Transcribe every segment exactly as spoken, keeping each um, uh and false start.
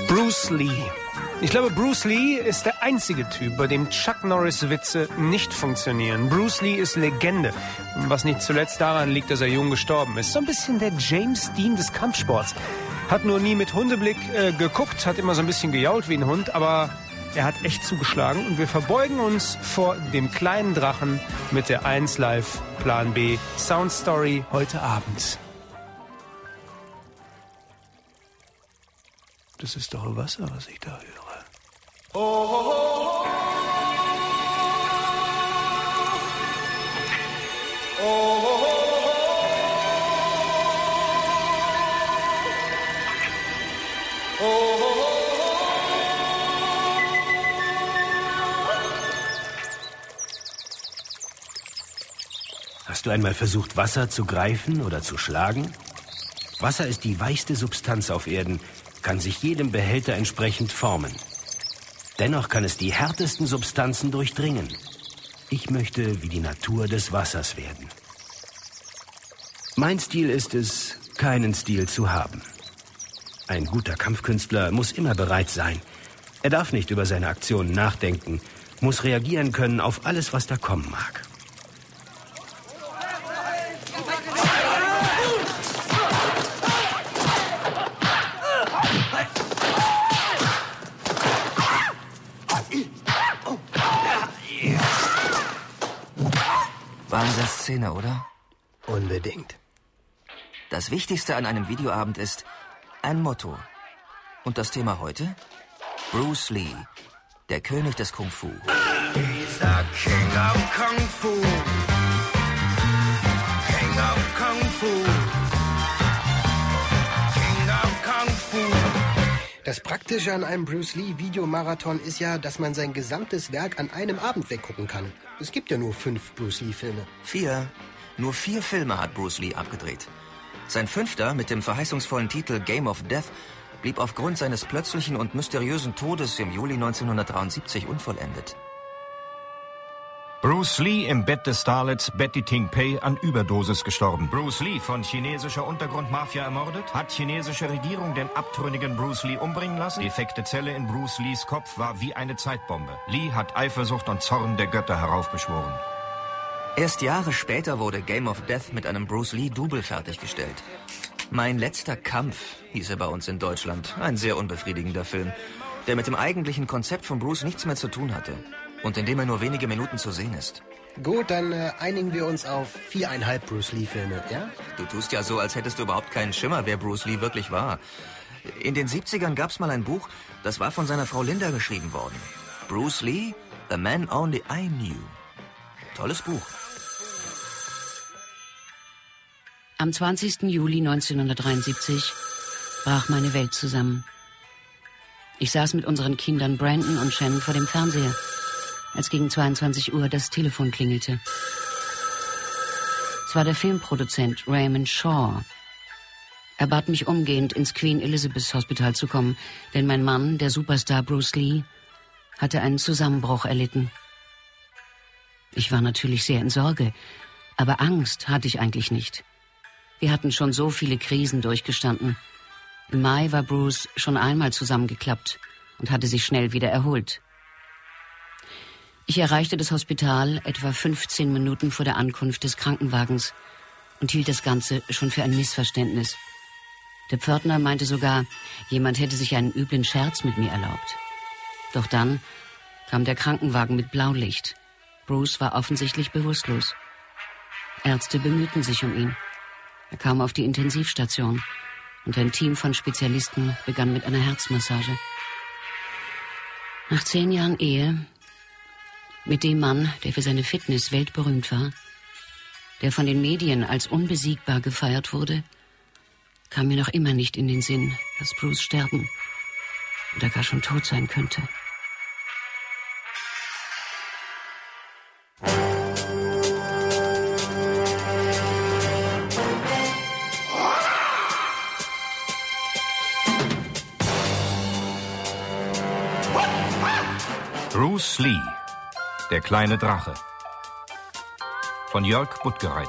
Bruce Lee. Ich glaube, Bruce Lee ist der einzige Typ, bei dem Chuck Norris Witze nicht funktionieren. Bruce Lee ist Legende, was nicht zuletzt daran liegt, dass er jung gestorben ist. So ein bisschen der James Dean des Kampfsports. Hat nur nie mit Hundeblick äh, geguckt, hat immer so ein bisschen gejault wie ein Hund, aber er hat echt zugeschlagen. Und wir verbeugen uns vor dem kleinen Drachen mit der eins Live Plan B Sound Story heute Abend. Das ist doch Wasser, was ich da höre. Oh, oh, oh, oh, oh, oh. Hast du einmal versucht, Wasser zu greifen oder zu schlagen? Wasser ist die weichste Substanz auf Erden, kann sich jedem Behälter entsprechend formen. Dennoch kann es die härtesten Substanzen durchdringen. Ich möchte wie die Natur des Wassers werden. Mein Stil ist es, keinen Stil zu haben. Ein guter Kampfkünstler muss immer bereit sein. Er darf nicht über seine Aktionen nachdenken, muss reagieren können auf alles, was da kommen mag. Szene, oder? Unbedingt. Das Wichtigste an einem Videoabend ist ein Motto. Und das Thema heute? Bruce Lee, der König des Kung Fu. He's the king of Kung Fu. King of Kung Fu. King of Kung Fu. Das Praktische an einem Bruce Lee-Videomarathon ist ja, dass man sein gesamtes Werk an einem Abend weggucken kann. Es gibt ja nur fünf Bruce Lee-Filme. Vier. Nur vier Filme hat Bruce Lee abgedreht. Sein fünfter, mit dem verheißungsvollen Titel Game of Death, blieb aufgrund seines plötzlichen und mysteriösen Todes im Juli neunzehnhundertdreiundsiebzig unvollendet. Bruce Lee im Bett des Starlets Betty Ting Pei an Überdosis gestorben. Bruce Lee von chinesischer Untergrundmafia ermordet? Hat chinesische Regierung den abtrünnigen Bruce Lee umbringen lassen? Defekte Zelle in Bruce Lees Kopf war wie eine Zeitbombe. Lee hat Eifersucht und Zorn der Götter heraufbeschworen. Erst Jahre später wurde Game of Death mit einem Bruce Lee-Double fertiggestellt. Mein letzter Kampf hieß er bei uns in Deutschland. Ein sehr unbefriedigender Film, der mit dem eigentlichen Konzept von Bruce nichts mehr zu tun hatte. Und in dem er nur wenige Minuten zu sehen ist. Gut, dann äh, einigen wir uns auf viereinhalb Bruce Lee-Filme, ja? Du tust ja so, als hättest du überhaupt keinen Schimmer, wer Bruce Lee wirklich war. In den siebzigern gab's mal ein Buch, das war von seiner Frau Linda geschrieben worden. Bruce Lee, The Man Only I Knew. Tolles Buch. Am zwanzigsten Juli neunzehnhundertdreiundsiebzig brach meine Welt zusammen. Ich saß mit unseren Kindern Brandon und Shannon vor dem Fernseher, als gegen zweiundzwanzig Uhr das Telefon klingelte. Es war der Filmproduzent Raymond Shaw. Er bat mich umgehend, ins Queen Elizabeth Hospital zu kommen, denn mein Mann, der Superstar Bruce Lee, hatte einen Zusammenbruch erlitten. Ich war natürlich sehr in Sorge, aber Angst hatte ich eigentlich nicht. Wir hatten schon so viele Krisen durchgestanden. Im Mai war Bruce schon einmal zusammengeklappt und hatte sich schnell wieder erholt. Ich erreichte das Hospital etwa fünfzehn Minuten vor der Ankunft des Krankenwagens und hielt das Ganze schon für ein Missverständnis. Der Pförtner meinte sogar, jemand hätte sich einen üblen Scherz mit mir erlaubt. Doch dann kam der Krankenwagen mit Blaulicht. Bruce war offensichtlich bewusstlos. Ärzte bemühten sich um ihn. Er kam auf die Intensivstation und ein Team von Spezialisten begann mit einer Herzmassage. Nach zehn Jahren Ehe, mit dem Mann, der für seine Fitness weltberühmt war, der von den Medien als unbesiegbar gefeiert wurde, kam mir noch immer nicht in den Sinn, dass Bruce sterben oder gar schon tot sein könnte. Bruce Lee, der kleine Drache. Von Jörg Buttgereit.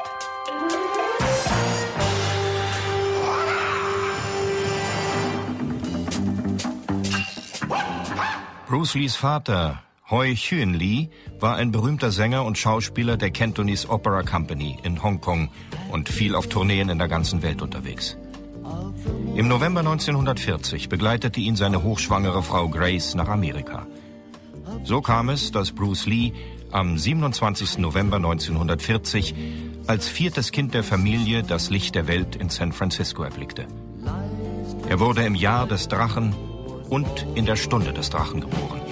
Bruce Lees Vater, Hoi Hyun Lee, war ein berühmter Sänger und Schauspieler der Cantonese Opera Company in Hongkong und viel auf Tourneen in der ganzen Welt unterwegs. Im November neunzehnhundertvierzig begleitete ihn seine hochschwangere Frau Grace nach Amerika. So kam es, dass Bruce Lee am siebenundzwanzigsten November neunzehnhundertvierzig als viertes Kind der Familie das Licht der Welt in San Francisco erblickte. Er wurde im Jahr des Drachen und in der Stunde des Drachen geboren.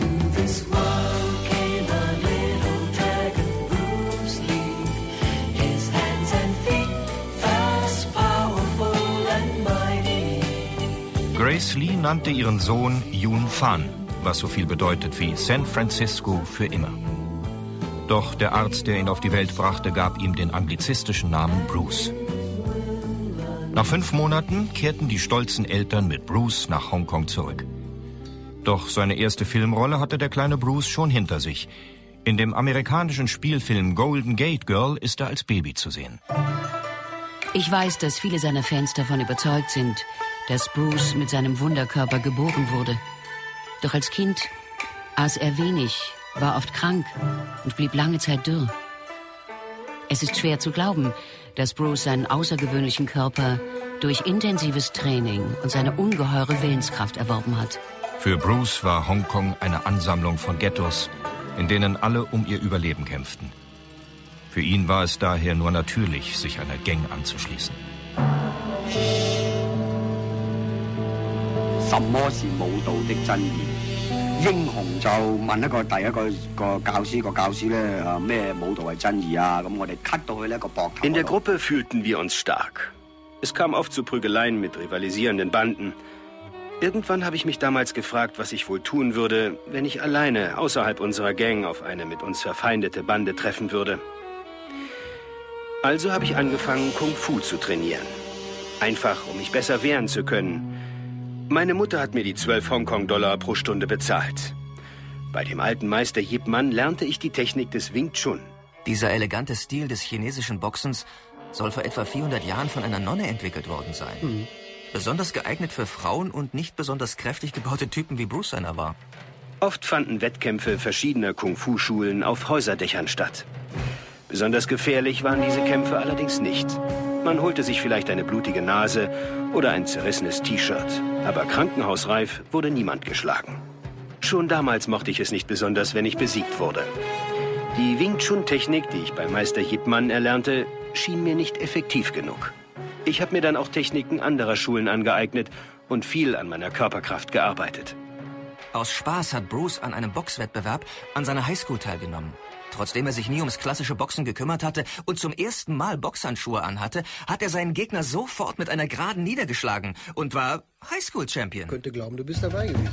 Grace Lee nannte ihren Sohn Yun Fan, was so viel bedeutet wie San Francisco für immer. Doch der Arzt, der ihn auf die Welt brachte, gab ihm den anglizistischen Namen Bruce. Nach fünf Monaten kehrten die stolzen Eltern mit Bruce nach Hongkong zurück. Doch seine erste Filmrolle hatte der kleine Bruce schon hinter sich. In dem amerikanischen Spielfilm Golden Gate Girl ist er als Baby zu sehen. Ich weiß, dass viele seiner Fans davon überzeugt sind, dass Bruce mit seinem Wunderkörper geboren wurde. Doch als Kind aß er wenig, war oft krank und blieb lange Zeit dürr. Es ist schwer zu glauben, dass Bruce seinen außergewöhnlichen Körper durch intensives Training und seine ungeheure Willenskraft erworben hat. Für Bruce war Hongkong eine Ansammlung von Ghettos, in denen alle um ihr Überleben kämpften. Für ihn war es daher nur natürlich, sich einer Gang anzuschließen. In der Gruppe fühlten wir uns stark. Es kam oft zu Prügeleien mit rivalisierenden Banden. Irgendwann habe ich mich damals gefragt, was ich wohl tun würde, wenn ich alleine außerhalb unserer Gang auf eine mit uns verfeindete Bande treffen würde. Also habe ich angefangen, Kung Fu zu trainieren. Einfach, um mich besser wehren zu können. Meine Mutter hat mir die zwölf Hongkong-Dollar pro Stunde bezahlt. Bei dem alten Meister Yip Man lernte ich die Technik des Wing Chun. Dieser elegante Stil des chinesischen Boxens soll vor etwa vierhundert Jahren von einer Nonne entwickelt worden sein. Mhm. Besonders geeignet für Frauen und nicht besonders kräftig gebaute Typen wie Bruce einer war. Oft fanden Wettkämpfe verschiedener Kung-Fu-Schulen auf Häuserdächern statt. Besonders gefährlich waren diese Kämpfe allerdings nicht. Man holte sich vielleicht eine blutige Nase oder ein zerrissenes T-Shirt. Aber krankenhausreif wurde niemand geschlagen. Schon damals mochte ich es nicht besonders, wenn ich besiegt wurde. Die Wing Chun-Technik, die ich bei Meister Yip Man erlernte, schien mir nicht effektiv genug. Ich habe mir dann auch Techniken anderer Schulen angeeignet und viel an meiner Körperkraft gearbeitet. Aus Spaß hat Bruce an einem Boxwettbewerb an seiner Highschool teilgenommen. Trotzdem er sich nie ums klassische Boxen gekümmert hatte und zum ersten Mal Boxhandschuhe anhatte, hat er seinen Gegner sofort mit einer Geraden niedergeschlagen und war Highschool-Champion. Ich könnte glauben, du bist dabei gewesen.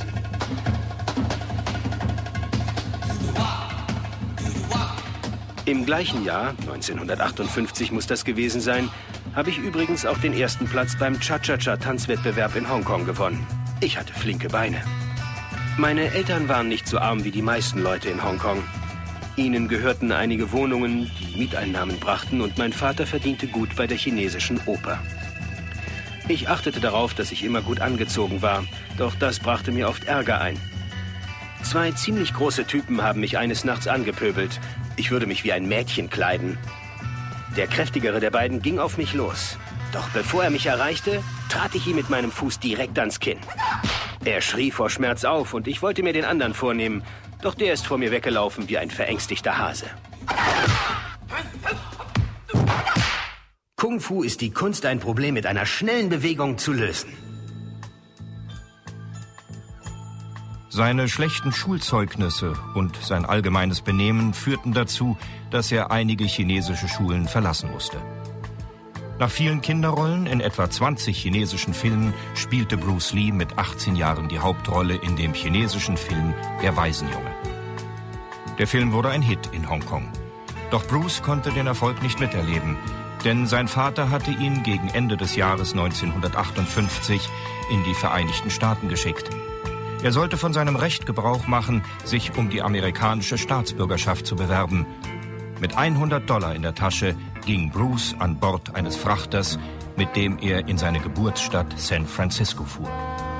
Im gleichen Jahr, neunzehnhundertachtundfünfzig muss das gewesen sein, habe ich übrigens auch den ersten Platz beim Cha-Cha-Cha-Tanzwettbewerb in Hongkong gewonnen. Ich hatte flinke Beine. Meine Eltern waren nicht so arm wie die meisten Leute in Hongkong. Ihnen gehörten einige Wohnungen, die Mieteinnahmen brachten, und mein Vater verdiente gut bei der chinesischen Oper. Ich achtete darauf, dass ich immer gut angezogen war, doch das brachte mir oft Ärger ein. Zwei ziemlich große Typen haben mich eines Nachts angepöbelt. Ich würde mich wie ein Mädchen kleiden. Der kräftigere der beiden ging auf mich los. Doch bevor er mich erreichte, trat ich ihm mit meinem Fuß direkt ans Kinn. Er schrie vor Schmerz auf und ich wollte mir den anderen vornehmen. Doch der ist vor mir weggelaufen wie ein verängstigter Hase. Kung Fu ist die Kunst, ein Problem mit einer schnellen Bewegung zu lösen. Seine schlechten Schulzeugnisse und sein allgemeines Benehmen führten dazu, dass er einige chinesische Schulen verlassen musste. Nach vielen Kinderrollen in etwa zwanzig chinesischen Filmen spielte Bruce Lee mit achtzehn Jahren die Hauptrolle in dem chinesischen Film Der Waisenjunge. Der Film wurde ein Hit in Hongkong. Doch Bruce konnte den Erfolg nicht miterleben, denn sein Vater hatte ihn gegen Ende des Jahres neunzehnhundertachtundfünfzig in die Vereinigten Staaten geschickt. Er sollte von seinem Recht Gebrauch machen, sich um die amerikanische Staatsbürgerschaft zu bewerben. Mit hundert Dollar in der Tasche ging Bruce an Bord eines Frachters, mit dem er in seine Geburtsstadt San Francisco fuhr.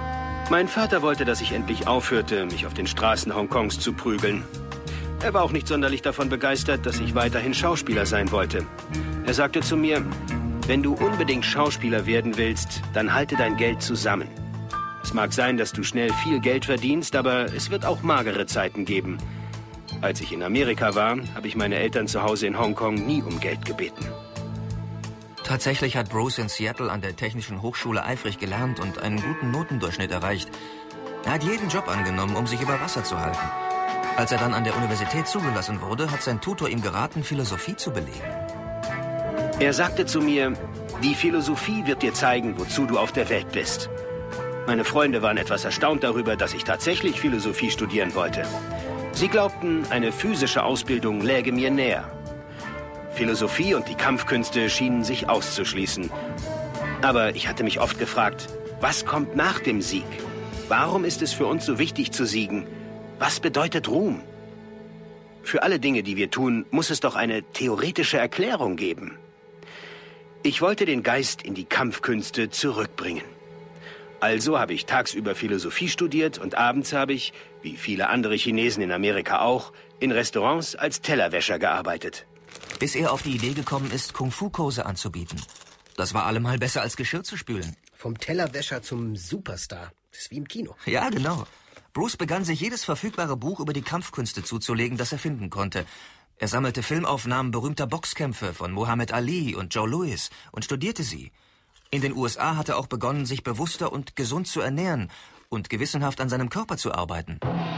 Mein Vater wollte, dass ich endlich aufhörte, mich auf den Straßen Hongkongs zu prügeln. Er war auch nicht sonderlich davon begeistert, dass ich weiterhin Schauspieler sein wollte. Er sagte zu mir, wenn du unbedingt Schauspieler werden willst, dann halte dein Geld zusammen. Es mag sein, dass du schnell viel Geld verdienst, aber es wird auch magere Zeiten geben. Als ich in Amerika war, habe ich meine Eltern zu Hause in Hongkong nie um Geld gebeten. Tatsächlich hat Bruce in Seattle an der Technischen Hochschule eifrig gelernt und einen guten Notendurchschnitt erreicht. Er hat jeden Job angenommen, um sich über Wasser zu halten. Als er dann an der Universität zugelassen wurde, hat sein Tutor ihm geraten, Philosophie zu belegen. Er sagte zu mir, die Philosophie wird dir zeigen, wozu du auf der Welt bist. Meine Freunde waren etwas erstaunt darüber, dass ich tatsächlich Philosophie studieren wollte. Sie glaubten, eine physische Ausbildung läge mir näher. Philosophie und die Kampfkünste schienen sich auszuschließen. Aber ich hatte mich oft gefragt, was kommt nach dem Sieg? Warum ist es für uns so wichtig zu siegen? Was bedeutet Ruhm? Für alle Dinge, die wir tun, muss es doch eine theoretische Erklärung geben. Ich wollte den Geist in die Kampfkünste zurückbringen. Also habe ich tagsüber Philosophie studiert und abends habe ich, wie viele andere Chinesen in Amerika auch, in Restaurants als Tellerwäscher gearbeitet. Bis er auf die Idee gekommen ist, Kung-Fu-Kurse anzubieten. Das war allemal besser als Geschirr zu spülen. Vom Tellerwäscher zum Superstar. Das ist wie im Kino. Ja, genau. Bruce begann sich jedes verfügbare Buch über die Kampfkünste zuzulegen, das er finden konnte. Er sammelte Filmaufnahmen berühmter Boxkämpfe von Muhammad Ali und Joe Louis und studierte sie. In den U S A hat er auch begonnen, sich bewusster und gesund zu ernähren und gewissenhaft an seinem Körper zu arbeiten.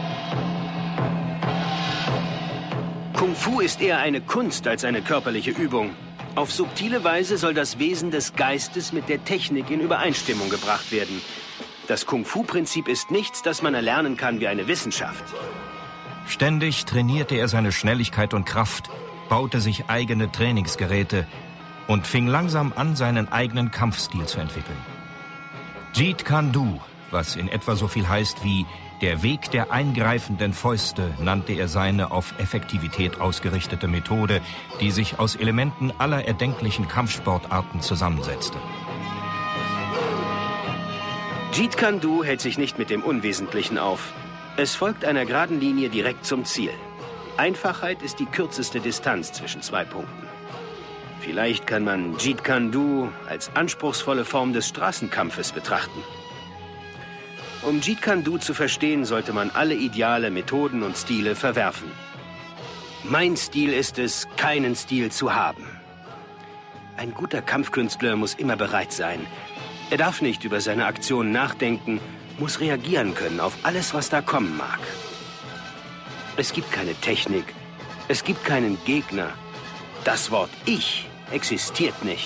Kung Fu ist eher eine Kunst als eine körperliche Übung. Auf subtile Weise soll das Wesen des Geistes mit der Technik in Übereinstimmung gebracht werden. Das Kung-Fu-Prinzip ist nichts, das man erlernen kann wie eine Wissenschaft. Ständig trainierte er seine Schnelligkeit und Kraft, baute sich eigene Trainingsgeräte und fing langsam an, seinen eigenen Kampfstil zu entwickeln. Jeet Kune Do, was in etwa so viel heißt wie der Weg der eingreifenden Fäuste, nannte er seine auf Effektivität ausgerichtete Methode, die sich aus Elementen aller erdenklichen Kampfsportarten zusammensetzte. Jeet Kune Do hält sich nicht mit dem Unwesentlichen auf. Es folgt einer geraden Linie direkt zum Ziel. Einfachheit ist die kürzeste Distanz zwischen zwei Punkten. Vielleicht kann man Jeet Kune Do als anspruchsvolle Form des Straßenkampfes betrachten. Um Jeet Kune Do zu verstehen, sollte man alle Ideale, Methoden und Stile verwerfen. Mein Stil ist es, keinen Stil zu haben. Ein guter Kampfkünstler muss immer bereit sein. Er darf nicht über seine Aktionen nachdenken, muss reagieren können auf alles, was da kommen mag. Es gibt keine Technik, es gibt keinen Gegner. Das Wort Ich existiert nicht.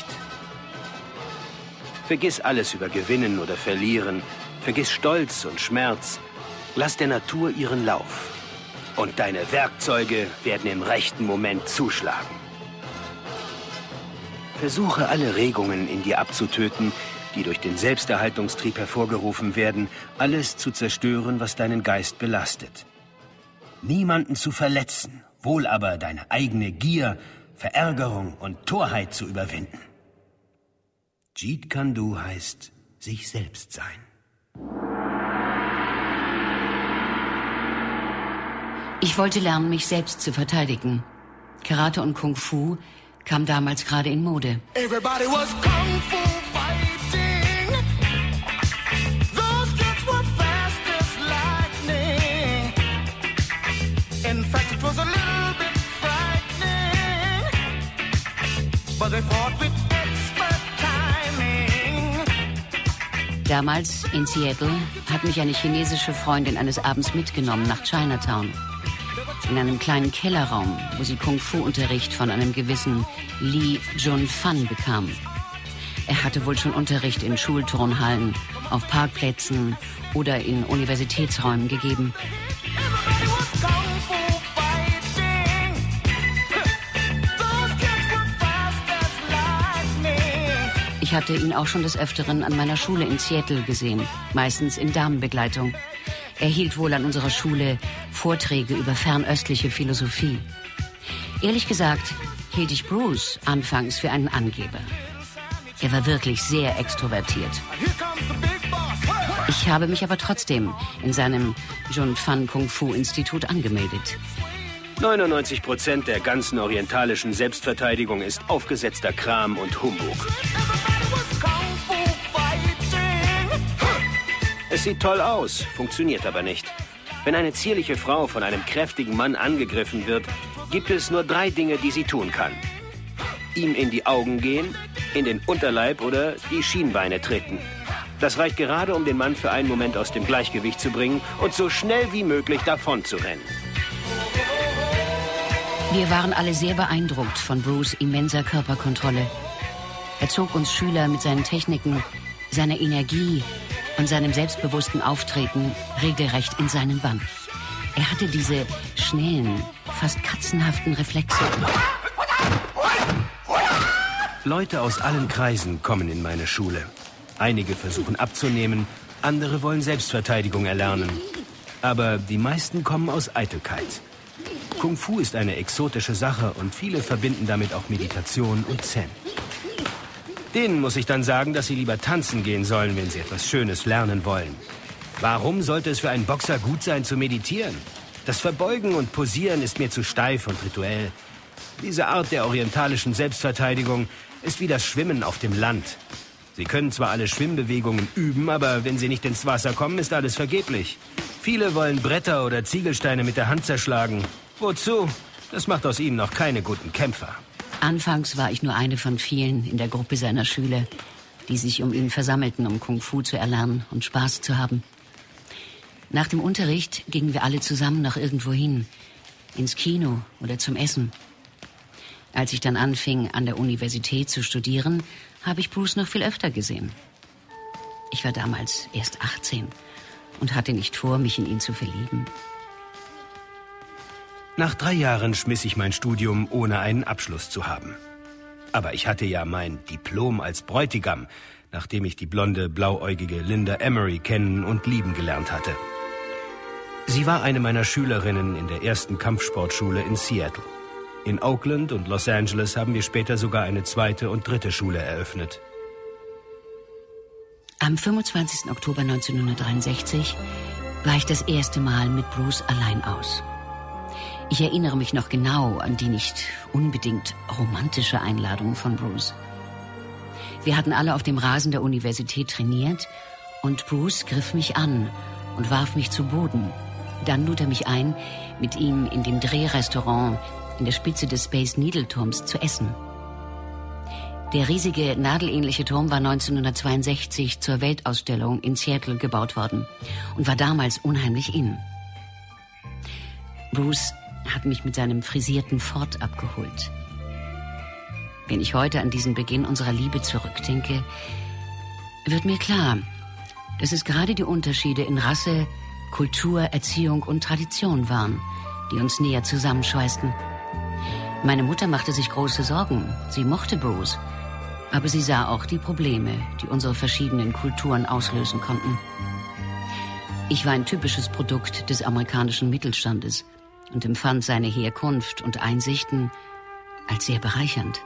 Vergiss alles über Gewinnen oder Verlieren. Vergiss Stolz und Schmerz. Lass der Natur ihren Lauf. Und deine Werkzeuge werden im rechten Moment zuschlagen. Versuche alle Regungen in dir abzutöten, die durch den Selbsterhaltungstrieb hervorgerufen werden, alles zu zerstören, was deinen Geist belastet. Niemanden zu verletzen, wohl aber deine eigene Gier, Verärgerung und Torheit zu überwinden. Jeet Kune Do heißt sich selbst sein. Ich wollte lernen, mich selbst zu verteidigen. Karate und Kung Fu kam damals gerade in Mode. Everybody was Kung Fu fighting. Those kids were fast as lightning. In fact, it was a little bit frightening. But they fought with expert timing. Damals in Seattle hat mich eine chinesische Freundin eines Abends mitgenommen nach Chinatown. In einem kleinen Kellerraum, wo sie Kung-Fu-Unterricht von einem gewissen Li Jun-Fan bekam. Er hatte wohl schon Unterricht in Schulturnhallen, auf Parkplätzen oder in Universitätsräumen gegeben. Ich hatte ihn auch schon des Öfteren an meiner Schule in Seattle gesehen, meistens in Damenbegleitung. Er hielt wohl an unserer Schule Vorträge über fernöstliche Philosophie. Ehrlich gesagt hielt ich Bruce anfangs für einen Angeber. Er war wirklich sehr extrovertiert. Ich habe mich aber trotzdem in seinem Jun Fan Kung Fu Institut angemeldet. neunundneunzig Prozent der ganzen orientalischen Selbstverteidigung ist aufgesetzter Kram und Humbug. Es sieht toll aus, funktioniert aber nicht. Wenn eine zierliche Frau von einem kräftigen Mann angegriffen wird, gibt es nur drei Dinge, die sie tun kann. Ihm in die Augen gehen, in den Unterleib oder die Schienbeine treten. Das reicht gerade, um den Mann für einen Moment aus dem Gleichgewicht zu bringen und so schnell wie möglich davon zu rennen. Wir waren alle sehr beeindruckt von Bruce' immenser Körperkontrolle. Er zog uns Schüler mit seinen Techniken, seiner Energie und seinem selbstbewussten Auftreten regelrecht in seinen Bann. Er hatte diese schnellen, fast katzenhaften Reflexe. Leute aus allen Kreisen kommen in meine Schule. Einige versuchen abzunehmen, andere wollen Selbstverteidigung erlernen. Aber die meisten kommen aus Eitelkeit. Kung Fu ist eine exotische Sache und viele verbinden damit auch Meditation und Zen. Denen muss ich dann sagen, dass sie lieber tanzen gehen sollen, wenn sie etwas Schönes lernen wollen. Warum sollte es für einen Boxer gut sein, zu meditieren? Das Verbeugen und Posieren ist mir zu steif und rituell. Diese Art der orientalischen Selbstverteidigung ist wie das Schwimmen auf dem Land. Sie können zwar alle Schwimmbewegungen üben, aber wenn sie nicht ins Wasser kommen, ist alles vergeblich. Viele wollen Bretter oder Ziegelsteine mit der Hand zerschlagen. Wozu? Das macht aus ihnen noch keine guten Kämpfer. Anfangs war ich nur eine von vielen in der Gruppe seiner Schüler, die sich um ihn versammelten, um Kung Fu zu erlernen und Spaß zu haben. Nach dem Unterricht gingen wir alle zusammen noch irgendwo hin, ins Kino oder zum Essen. Als ich dann anfing, an der Universität zu studieren, habe ich Bruce noch viel öfter gesehen. Ich war damals erst achtzehn und hatte nicht vor, mich in ihn zu verlieben. Nach drei Jahren schmiss ich mein Studium, ohne einen Abschluss zu haben. Aber ich hatte ja mein Diplom als Bräutigam, nachdem ich die blonde, blauäugige Linda Emery kennen und lieben gelernt hatte. Sie war eine meiner Schülerinnen in der ersten Kampfsportschule in Seattle. In Oakland und Los Angeles haben wir später sogar eine zweite und dritte Schule eröffnet. Am fünfundzwanzigsten Oktober neunzehnhundertdreiundsechzig war ich das erste Mal mit Bruce allein aus. Ich erinnere mich noch genau an die nicht unbedingt romantische Einladung von Bruce. Wir hatten alle auf dem Rasen der Universität trainiert und Bruce griff mich an und warf mich zu Boden. Dann lud er mich ein, mit ihm in dem Drehrestaurant in der Spitze des Space Needle Turms zu essen. Der riesige, nadelähnliche Turm war neunzehnhundertzweiundsechzig zur Weltausstellung in Seattle gebaut worden und war damals unheimlich in. Bruce hat mich mit seinem frisierten Ford abgeholt. Wenn ich heute an diesen Beginn unserer Liebe zurückdenke, wird mir klar, dass es gerade die Unterschiede in Rasse, Kultur, Erziehung und Tradition waren, die uns näher zusammenschweißten. Meine Mutter machte sich große Sorgen. Sie mochte Bruce, aber sie sah auch die Probleme, die unsere verschiedenen Kulturen auslösen konnten. Ich war ein typisches Produkt des amerikanischen Mittelstandes und empfand seine Herkunft und Einsichten als sehr bereichernd.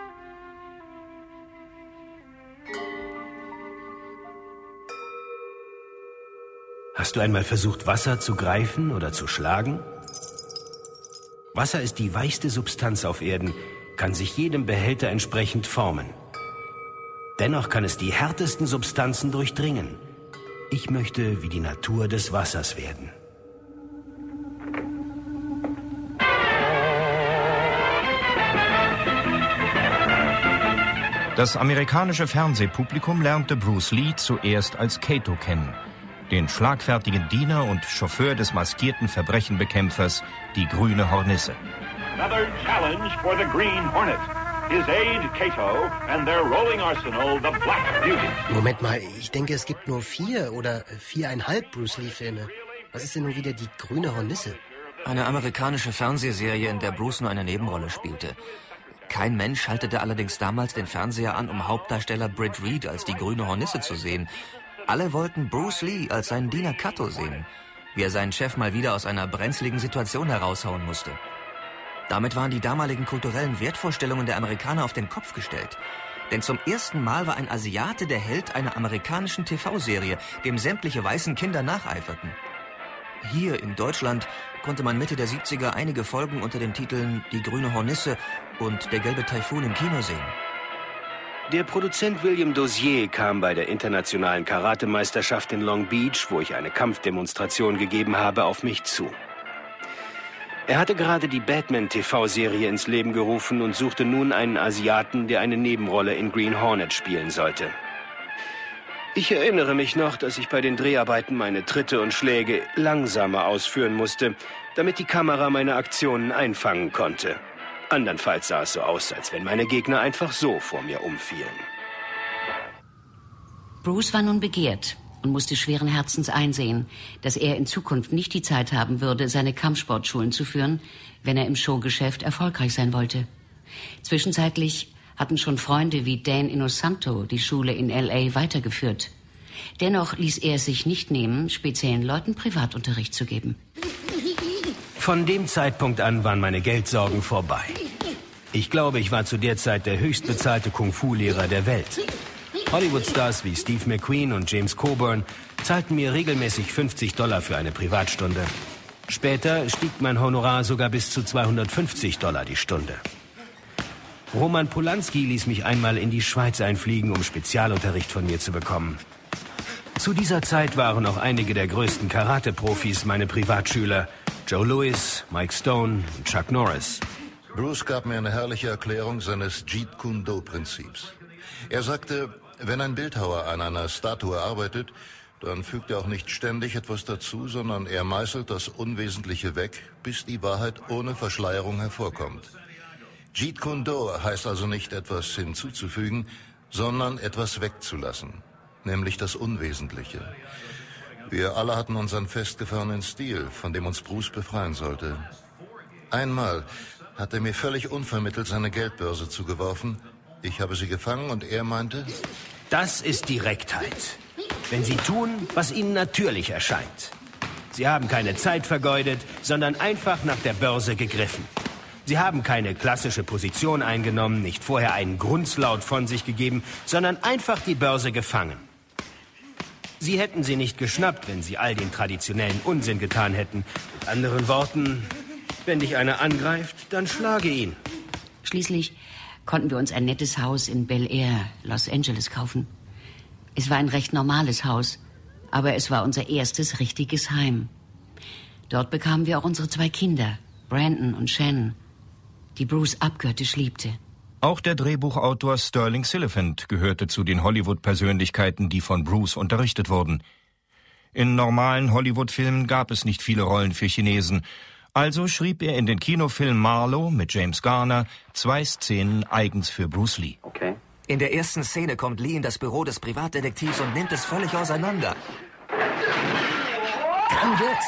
Hast du einmal versucht, Wasser zu greifen oder zu schlagen? Wasser ist die weichste Substanz auf Erden, kann sich jedem Behälter entsprechend formen. Dennoch kann es die härtesten Substanzen durchdringen. Ich möchte wie die Natur des Wassers werden. Das amerikanische Fernsehpublikum lernte Bruce Lee zuerst als Kato kennen, den schlagfertigen Diener und Chauffeur des maskierten Verbrechenbekämpfers, die Grüne Hornisse. Another challenge for the Green Hornet. His aide, Kato, and their rolling arsenal, the Black Beauty. Moment mal, ich denke, es gibt nur vier oder viereinhalb Bruce Lee-Filme. Was ist denn nun wieder die Grüne Hornisse? Eine amerikanische Fernsehserie, in der Bruce nur eine Nebenrolle spielte. Kein Mensch schaltete allerdings damals den Fernseher an, um Hauptdarsteller Britt Reed als die Grüne Hornisse zu sehen. Alle wollten Bruce Lee als seinen Diener Kato sehen, wie er seinen Chef mal wieder aus einer brenzligen Situation heraushauen musste. Damit waren die damaligen kulturellen Wertvorstellungen der Amerikaner auf den Kopf gestellt. Denn zum ersten Mal war ein Asiate der Held einer amerikanischen T V-Serie, dem sämtliche weißen Kinder nacheiferten. Hier in Deutschland konnte man Mitte der siebziger einige Folgen unter den Titeln Die grüne Hornisse und Der gelbe Taifun im Kino sehen. Der Produzent William Dozier kam bei der internationalen Karatemeisterschaft in Long Beach, wo ich eine Kampfdemonstration gegeben habe, auf mich zu. Er hatte gerade die Batman-T V-Serie ins Leben gerufen und suchte nun einen Asiaten, der eine Nebenrolle in Green Hornet spielen sollte. Ich erinnere mich noch, dass ich bei den Dreharbeiten meine Tritte und Schläge langsamer ausführen musste, damit die Kamera meine Aktionen einfangen konnte. Andernfalls sah es so aus, als wenn meine Gegner einfach so vor mir umfielen. Bruce war nun begehrt und musste schweren Herzens einsehen, dass er in Zukunft nicht die Zeit haben würde, seine Kampfsportschulen zu führen, wenn er im Showgeschäft erfolgreich sein wollte. Zwischenzeitlich hatten schon Freunde wie Dan Inosanto die Schule in L A weitergeführt. Dennoch ließ er es sich nicht nehmen, speziellen Leuten Privatunterricht zu geben. Von dem Zeitpunkt an waren meine Geldsorgen vorbei. Ich glaube, ich war zu der Zeit der höchstbezahlte Kung-Fu-Lehrer der Welt. Hollywood-Stars wie Steve McQueen und James Coburn zahlten mir regelmäßig fünfzig Dollar für eine Privatstunde. Später stieg mein Honorar sogar bis zu zweihundertfünfzig Dollar die Stunde. Roman Polanski ließ mich einmal in die Schweiz einfliegen, um Spezialunterricht von mir zu bekommen. Zu dieser Zeit waren auch einige der größten Karate-Profis meine Privatschüler. Joe Louis, Mike Stone und Chuck Norris. Bruce gab mir eine herrliche Erklärung seines Jeet Kune Do-Prinzips. Er sagte, wenn ein Bildhauer an einer Statue arbeitet, dann fügt er auch nicht ständig etwas dazu, sondern er meißelt das Unwesentliche weg, bis die Wahrheit ohne Verschleierung hervorkommt. Jeet Kune Do heißt also nicht etwas hinzuzufügen, sondern etwas wegzulassen, nämlich das Unwesentliche. Wir alle hatten unseren festgefahrenen Stil, von dem uns Bruce befreien sollte. Einmal hat er mir völlig unvermittelt seine Geldbörse zugeworfen. Ich habe sie gefangen und er meinte... Das ist Direktheit. Wenn Sie tun, was Ihnen natürlich erscheint. Sie haben keine Zeit vergeudet, sondern einfach nach der Börse gegriffen. Sie haben keine klassische Position eingenommen, nicht vorher einen Grunzlaut von sich gegeben, sondern einfach die Börse gefangen. Sie hätten sie nicht geschnappt, wenn sie all den traditionellen Unsinn getan hätten. Mit anderen Worten, wenn dich einer angreift, dann schlage ihn. Schließlich konnten wir uns ein nettes Haus in Bel Air, Los Angeles, kaufen. Es war ein recht normales Haus, aber es war unser erstes richtiges Heim. Dort bekamen wir auch unsere zwei Kinder, Brandon und Shannon, die Bruce abgöttisch liebte. Auch der Drehbuchautor Sterling Siliphant gehörte zu den Hollywood-Persönlichkeiten, die von Bruce unterrichtet wurden. In normalen Hollywood-Filmen gab es nicht viele Rollen für Chinesen, also schrieb er in den Kinofilm Marlowe mit James Garner zwei Szenen eigens für Bruce Lee. Okay. In der ersten Szene kommt Lee in das Büro des Privatdetektivs und nimmt es völlig auseinander. Grandios!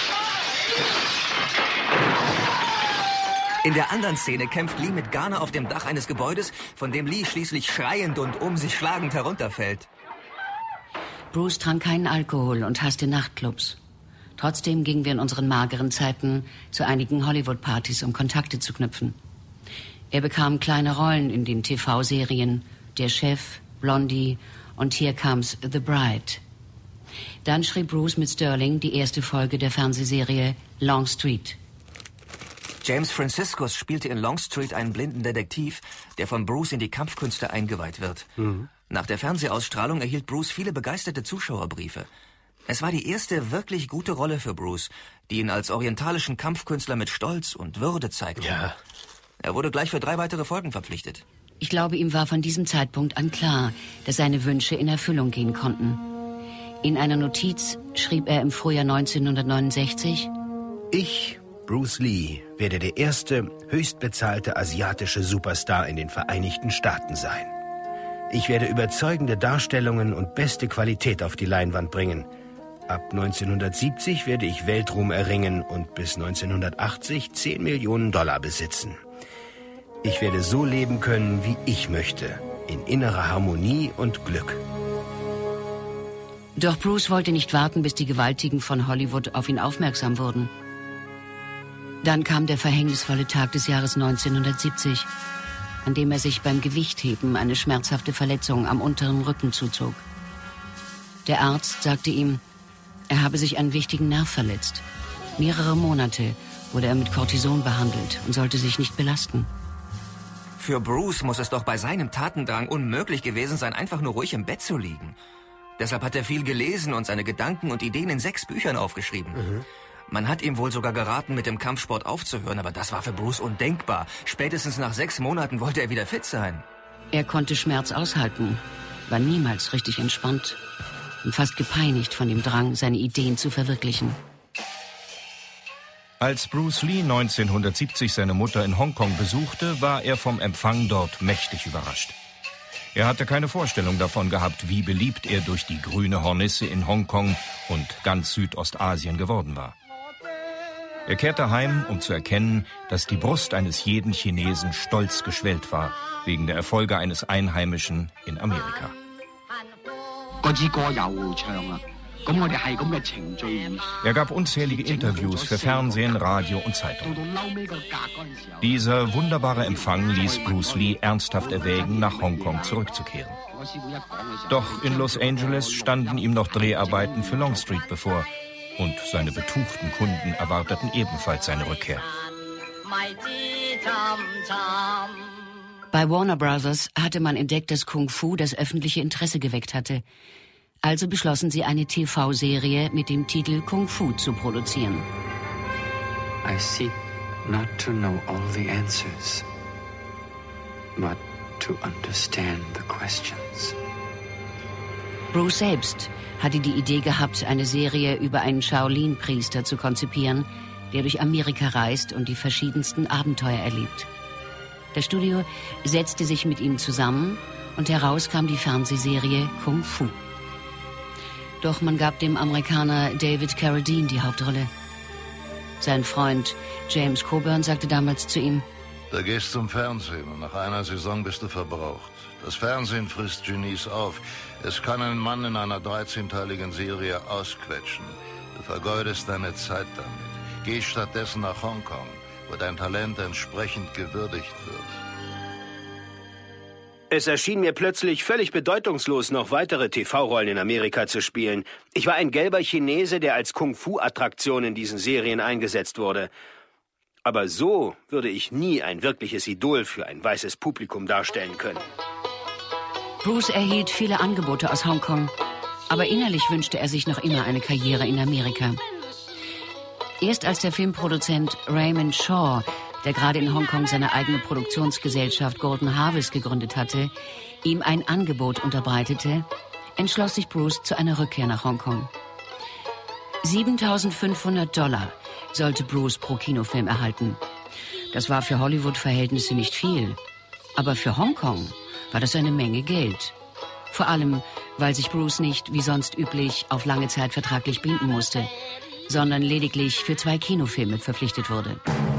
In der anderen Szene kämpft Lee mit Garner auf dem Dach eines Gebäudes, von dem Lee schließlich schreiend und um sich schlagend herunterfällt. Bruce trank keinen Alkohol und hasste Nachtclubs. Trotzdem gingen wir in unseren mageren Zeiten zu einigen Hollywood-Partys, um Kontakte zu knüpfen. Er bekam kleine Rollen in den T V-Serien Der Chef, Blondie und Here Comes the Bride. Dann schrieb Bruce mit Sterling die erste Folge der Fernsehserie Longstreet. James Franciscus spielte in Longstreet einen blinden Detektiv, der von Bruce in die Kampfkünste eingeweiht wird. Mhm. Nach der Fernsehausstrahlung erhielt Bruce viele begeisterte Zuschauerbriefe. Es war die erste wirklich gute Rolle für Bruce, die ihn als orientalischen Kampfkünstler mit Stolz und Würde zeigte. Ja. Er wurde gleich für drei weitere Folgen verpflichtet. Ich glaube, ihm war von diesem Zeitpunkt an klar, dass seine Wünsche in Erfüllung gehen konnten. In einer Notiz schrieb er im Frühjahr neunzehnhundertneunundsechzig: Ich, Bruce Lee, werde der erste höchstbezahlte asiatische Superstar in den Vereinigten Staaten sein. Ich werde überzeugende Darstellungen und beste Qualität auf die Leinwand bringen. Ab neunzehnhundertsiebzig werde ich Weltruhm erringen und bis neunzehnhundertachtzig zehn Millionen Dollar besitzen. Ich werde so leben können, wie ich möchte, in innerer Harmonie und Glück. Doch Bruce wollte nicht warten, bis die Gewaltigen von Hollywood auf ihn aufmerksam wurden. Dann kam der verhängnisvolle Tag des Jahres neunzehnhundertsiebzig. an dem er sich beim Gewichtheben eine schmerzhafte Verletzung am unteren Rücken zuzog. Der Arzt sagte ihm, er habe sich einen wichtigen Nerv verletzt. Mehrere Monate wurde er mit Cortison behandelt und sollte sich nicht belasten. Für Bruce muss es doch bei seinem Tatendrang unmöglich gewesen sein, einfach nur ruhig im Bett zu liegen. Deshalb hat er viel gelesen und seine Gedanken und Ideen in sechs Büchern aufgeschrieben. Mhm. Man hat ihm wohl sogar geraten, mit dem Kampfsport aufzuhören, aber das war für Bruce undenkbar. Spätestens nach sechs Monaten wollte er wieder fit sein. Er konnte Schmerz aushalten, war niemals richtig entspannt und fast gepeinigt von dem Drang, seine Ideen zu verwirklichen. Als Bruce Lee neunzehnhundertsiebzig seine Mutter in Hongkong besuchte, war er vom Empfang dort mächtig überrascht. Er hatte keine Vorstellung davon gehabt, wie beliebt er durch die grüne Hornisse in Hongkong und ganz Südostasien geworden war. Er kehrte heim, um zu erkennen, dass die Brust eines jeden Chinesen stolz geschwellt war, wegen der Erfolge eines Einheimischen in Amerika. Er gab unzählige Interviews für Fernsehen, Radio und Zeitung. Dieser wunderbare Empfang ließ Bruce Lee ernsthaft erwägen, nach Hongkong zurückzukehren. Doch in Los Angeles standen ihm noch Dreharbeiten für Longstreet bevor und seine betuchten Kunden erwarteten ebenfalls seine Rückkehr. Bei Warner Brothers hatte man entdeckt, dass Kung Fu das öffentliche Interesse geweckt hatte. Also beschlossen sie, eine T V-Serie mit dem Titel Kung Fu zu produzieren. I seek not to know all the answers, but to understand the questions. Bruce selbst hatte die Idee gehabt, eine Serie über einen Shaolin-Priester zu konzipieren, der durch Amerika reist und die verschiedensten Abenteuer erlebt. Das Studio setzte sich mit ihm zusammen und heraus kam die Fernsehserie Kung Fu. Doch man gab dem Amerikaner David Carradine die Hauptrolle. Sein Freund James Coburn sagte damals zu ihm: Da gehst zum Fernsehen und nach einer Saison bist du verbraucht. Das Fernsehen frisst Genies auf. Es kann einen Mann in einer dreizehnteiligen Serie ausquetschen. Du vergeudest deine Zeit damit. Geh stattdessen nach Hongkong, wo dein Talent entsprechend gewürdigt wird. Es erschien mir plötzlich völlig bedeutungslos, noch weitere T V-Rollen in Amerika zu spielen. Ich war ein gelber Chinese, der als Kung-Fu-Attraktion in diesen Serien eingesetzt wurde. Aber so würde ich nie ein wirkliches Idol für ein weißes Publikum darstellen können. Bruce erhielt viele Angebote aus Hongkong, aber innerlich wünschte er sich noch immer eine Karriere in Amerika. Erst als der Filmproduzent Raymond Shaw, der gerade in Hongkong seine eigene Produktionsgesellschaft Golden Harvest gegründet hatte, ihm ein Angebot unterbreitete, entschloss sich Bruce zu einer Rückkehr nach Hongkong. siebentausendfünfhundert Dollar sollte Bruce pro Kinofilm erhalten. Das war für Hollywood-Verhältnisse nicht viel, aber für Hongkong war das eine Menge Geld. Vor allem, weil sich Bruce nicht, wie sonst üblich, auf lange Zeit vertraglich binden musste, sondern lediglich für zwei Kinofilme verpflichtet wurde.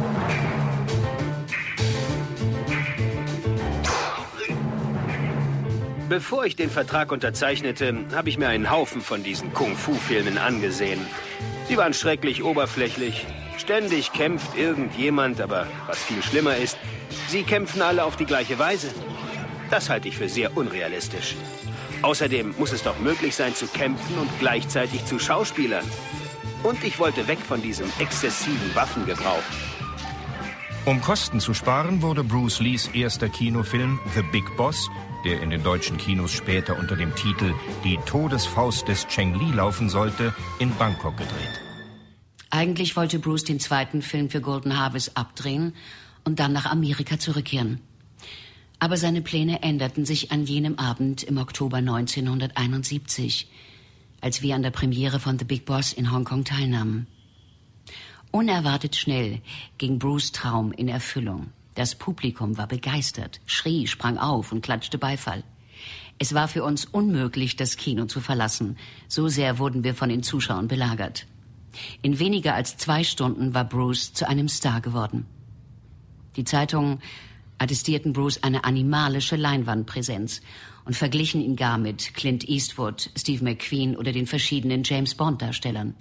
Bevor ich den Vertrag unterzeichnete, habe ich mir einen Haufen von diesen Kung-Fu-Filmen angesehen. Sie waren schrecklich oberflächlich. Ständig kämpft irgendjemand, aber was viel schlimmer ist, sie kämpfen alle auf die gleiche Weise. Das halte ich für sehr unrealistisch. Außerdem muss es doch möglich sein, zu kämpfen und gleichzeitig zu schauspielern. Und ich wollte weg von diesem exzessiven Waffengebrauch. Um Kosten zu sparen, wurde Bruce Lees erster Kinofilm The Big Boss, der in den deutschen Kinos später unter dem Titel Die Todesfaust des Cheng Li laufen sollte, in Bangkok gedreht. Eigentlich wollte Bruce den zweiten Film für Golden Harvest abdrehen und dann nach Amerika zurückkehren. Aber seine Pläne änderten sich an jenem Abend im Oktober neunzehnhunderteinundsiebzig, als wir an der Premiere von The Big Boss in Hongkong teilnahmen. Unerwartet schnell ging Bruce' Traum in Erfüllung. Das Publikum war begeistert, schrie, sprang auf und klatschte Beifall. Es war für uns unmöglich, das Kino zu verlassen. So sehr wurden wir von den Zuschauern belagert. In weniger als zwei Stunden war Bruce zu einem Star geworden. Die Zeitungen attestierten Bruce eine animalische Leinwandpräsenz und verglichen ihn gar mit Clint Eastwood, Steve McQueen oder den verschiedenen James-Bond-Darstellern.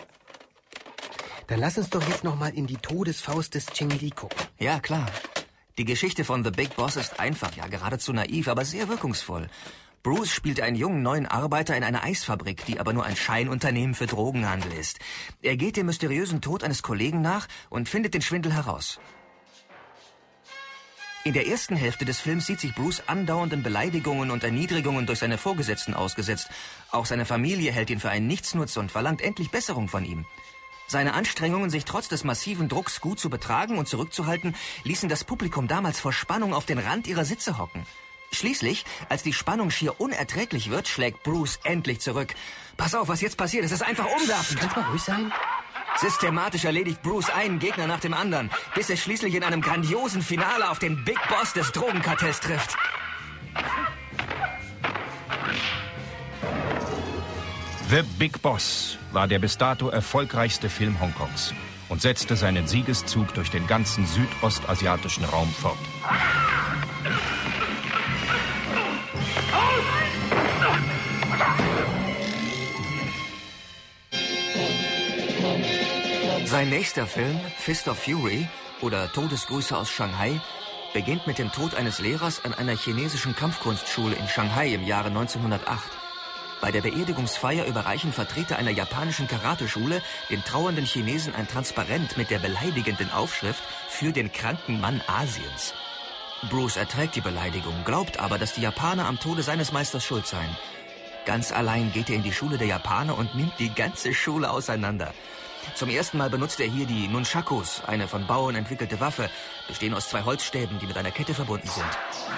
Dann lass uns doch jetzt noch mal in die Todesfaust des Cheng Li gucken. Ja, klar. Die Geschichte von The Big Boss ist einfach, ja geradezu naiv, aber sehr wirkungsvoll. Bruce spielt einen jungen neuen Arbeiter in einer Eisfabrik, die aber nur ein Scheinunternehmen für Drogenhandel ist. Er geht dem mysteriösen Tod eines Kollegen nach und findet den Schwindel heraus. In der ersten Hälfte des Films sieht sich Bruce andauernden Beleidigungen und Erniedrigungen durch seine Vorgesetzten ausgesetzt. Auch seine Familie hält ihn für einen Nichtsnutz und verlangt endlich Besserung von ihm. Seine Anstrengungen, sich trotz des massiven Drucks gut zu betragen und zurückzuhalten, ließen das Publikum damals vor Spannung auf den Rand ihrer Sitze hocken. Schließlich, als die Spannung schier unerträglich wird, schlägt Bruce endlich zurück. Pass auf, was jetzt passiert, es ist einfach umwerfend. Kannst mal ruhig sein? Systematisch erledigt Bruce einen Gegner nach dem anderen, bis er schließlich in einem grandiosen Finale auf den Big Boss des Drogenkartells trifft. The Big Boss war der bis dato erfolgreichste Film Hongkongs und setzte seinen Siegeszug durch den ganzen südostasiatischen Raum fort. Sein nächster Film, Fist of Fury oder Todesgrüße aus Shanghai, beginnt mit dem Tod eines Lehrers an einer chinesischen Kampfkunstschule in Shanghai im Jahre neunzehnhundertacht. Bei der Beerdigungsfeier überreichen Vertreter einer japanischen Karateschule den trauernden Chinesen ein Transparent mit der beleidigenden Aufschrift „Für den kranken Mann Asiens". Bruce erträgt die Beleidigung, glaubt aber, dass die Japaner am Tode seines Meisters schuld seien. Ganz allein geht er in die Schule der Japaner und nimmt die ganze Schule auseinander. Zum ersten Mal benutzt er hier die Nunchakus, eine von Bauern entwickelte Waffe, bestehen aus zwei Holzstäben, die mit einer Kette verbunden sind.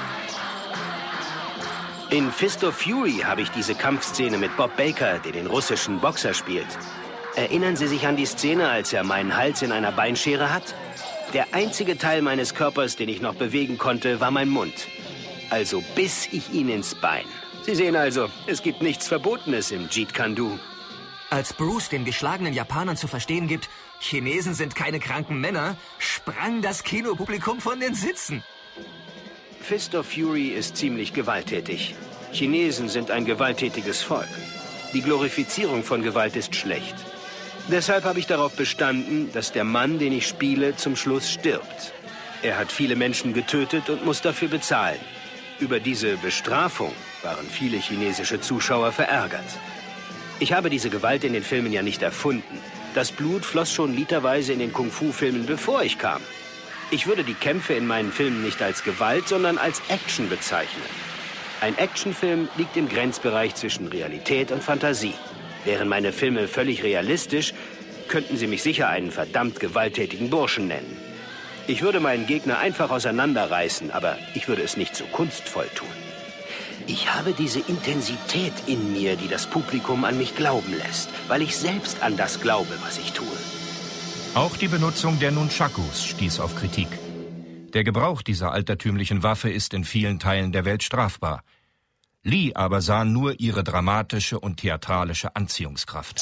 In Fist of Fury habe ich diese Kampfszene mit Bob Baker, der den russischen Boxer spielt. Erinnern Sie sich an die Szene, als er meinen Hals in einer Beinschere hat? Der einzige Teil meines Körpers, den ich noch bewegen konnte, war mein Mund. Also biss ich ihn ins Bein. Sie sehen also, es gibt nichts Verbotenes im Jeet Kune Do. Als Bruce den geschlagenen Japanern zu verstehen gibt, Chinesen sind keine kranken Männer, sprang das Kinopublikum von den Sitzen. Fist of Fury ist ziemlich gewalttätig. Chinesen sind ein gewalttätiges Volk. Die Glorifizierung von Gewalt ist schlecht. Deshalb habe ich darauf bestanden, dass der Mann, den ich spiele, zum Schluss stirbt. Er hat viele Menschen getötet und muss dafür bezahlen. Über diese Bestrafung waren viele chinesische Zuschauer verärgert. Ich habe diese Gewalt in den Filmen ja nicht erfunden. Das Blut floss schon literweise in den Kung-Fu-Filmen, bevor ich kam. Ich würde die Kämpfe in meinen Filmen nicht als Gewalt, sondern als Action bezeichnen. Ein Actionfilm liegt im Grenzbereich zwischen Realität und Fantasie. Wären meine Filme völlig realistisch, könnten Sie mich sicher einen verdammt gewalttätigen Burschen nennen. Ich würde meinen Gegner einfach auseinanderreißen, aber ich würde es nicht so kunstvoll tun. Ich habe diese Intensität in mir, die das Publikum an mich glauben lässt, weil ich selbst an das glaube, was ich tue. Auch die Benutzung der Nunchakus stieß auf Kritik. Der Gebrauch dieser altertümlichen Waffe ist in vielen Teilen der Welt strafbar. Lee aber sah nur ihre dramatische und theatralische Anziehungskraft.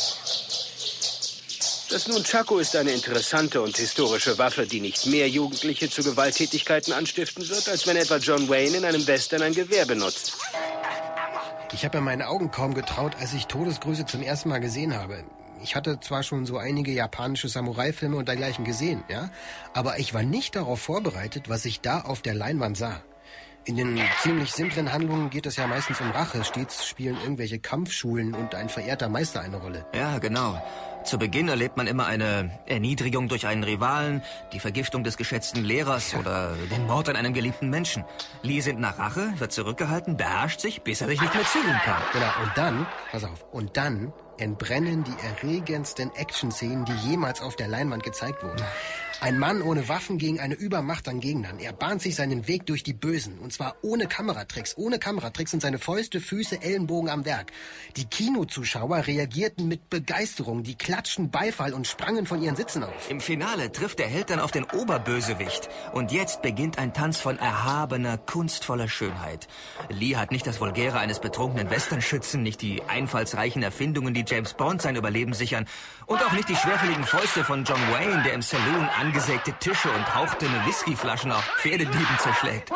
Das Nunchaku ist eine interessante und historische Waffe, die nicht mehr Jugendliche zu Gewalttätigkeiten anstiften wird, als wenn etwa John Wayne in einem Western ein Gewehr benutzt. Ich habe mir meinen Augen kaum getraut, als ich Todesgrüße zum ersten Mal gesehen habe. Ich hatte zwar schon so einige japanische Samurai-Filme und dergleichen gesehen, ja, aber ich war nicht darauf vorbereitet, was ich da auf der Leinwand sah. In den ziemlich simplen Handlungen geht es ja meistens um Rache. Stets spielen irgendwelche Kampfschulen und ein verehrter Meister eine Rolle. Ja, genau. Zu Beginn erlebt man immer eine Erniedrigung durch einen Rivalen, die Vergiftung des geschätzten Lehrers oder den Mord an einem geliebten Menschen. Lee sinnt nach Rache, wird zurückgehalten, beherrscht sich, bis er sich nicht mehr zügeln kann. Genau, und dann, pass auf, und dann entbrennen die erregendsten Action-Szenen, die jemals auf der Leinwand gezeigt wurden. Ein Mann ohne Waffen gegen eine Übermacht an Gegnern. Er bahnt sich seinen Weg durch die Bösen. Und zwar ohne Kameratricks. Ohne Kameratricks sind seine Fäuste, Füße, Ellenbogen am Werk. Die Kinozuschauer reagierten mit Begeisterung. Die klatschten Beifall und sprangen von ihren Sitzen auf. Im Finale trifft der Held dann auf den Oberbösewicht. Und jetzt beginnt ein Tanz von erhabener, kunstvoller Schönheit. Lee hat nicht das Vulgäre eines betrunkenen Westernschützen, nicht die einfallsreichen Erfindungen, die James Bond sein Überleben sichern. Und auch nicht die schwerfälligen Fäuste von John Wayne, der im Saloon angesägte Tische und hauchdünne Whiskyflaschen auf Pferdedieben zerschlägt.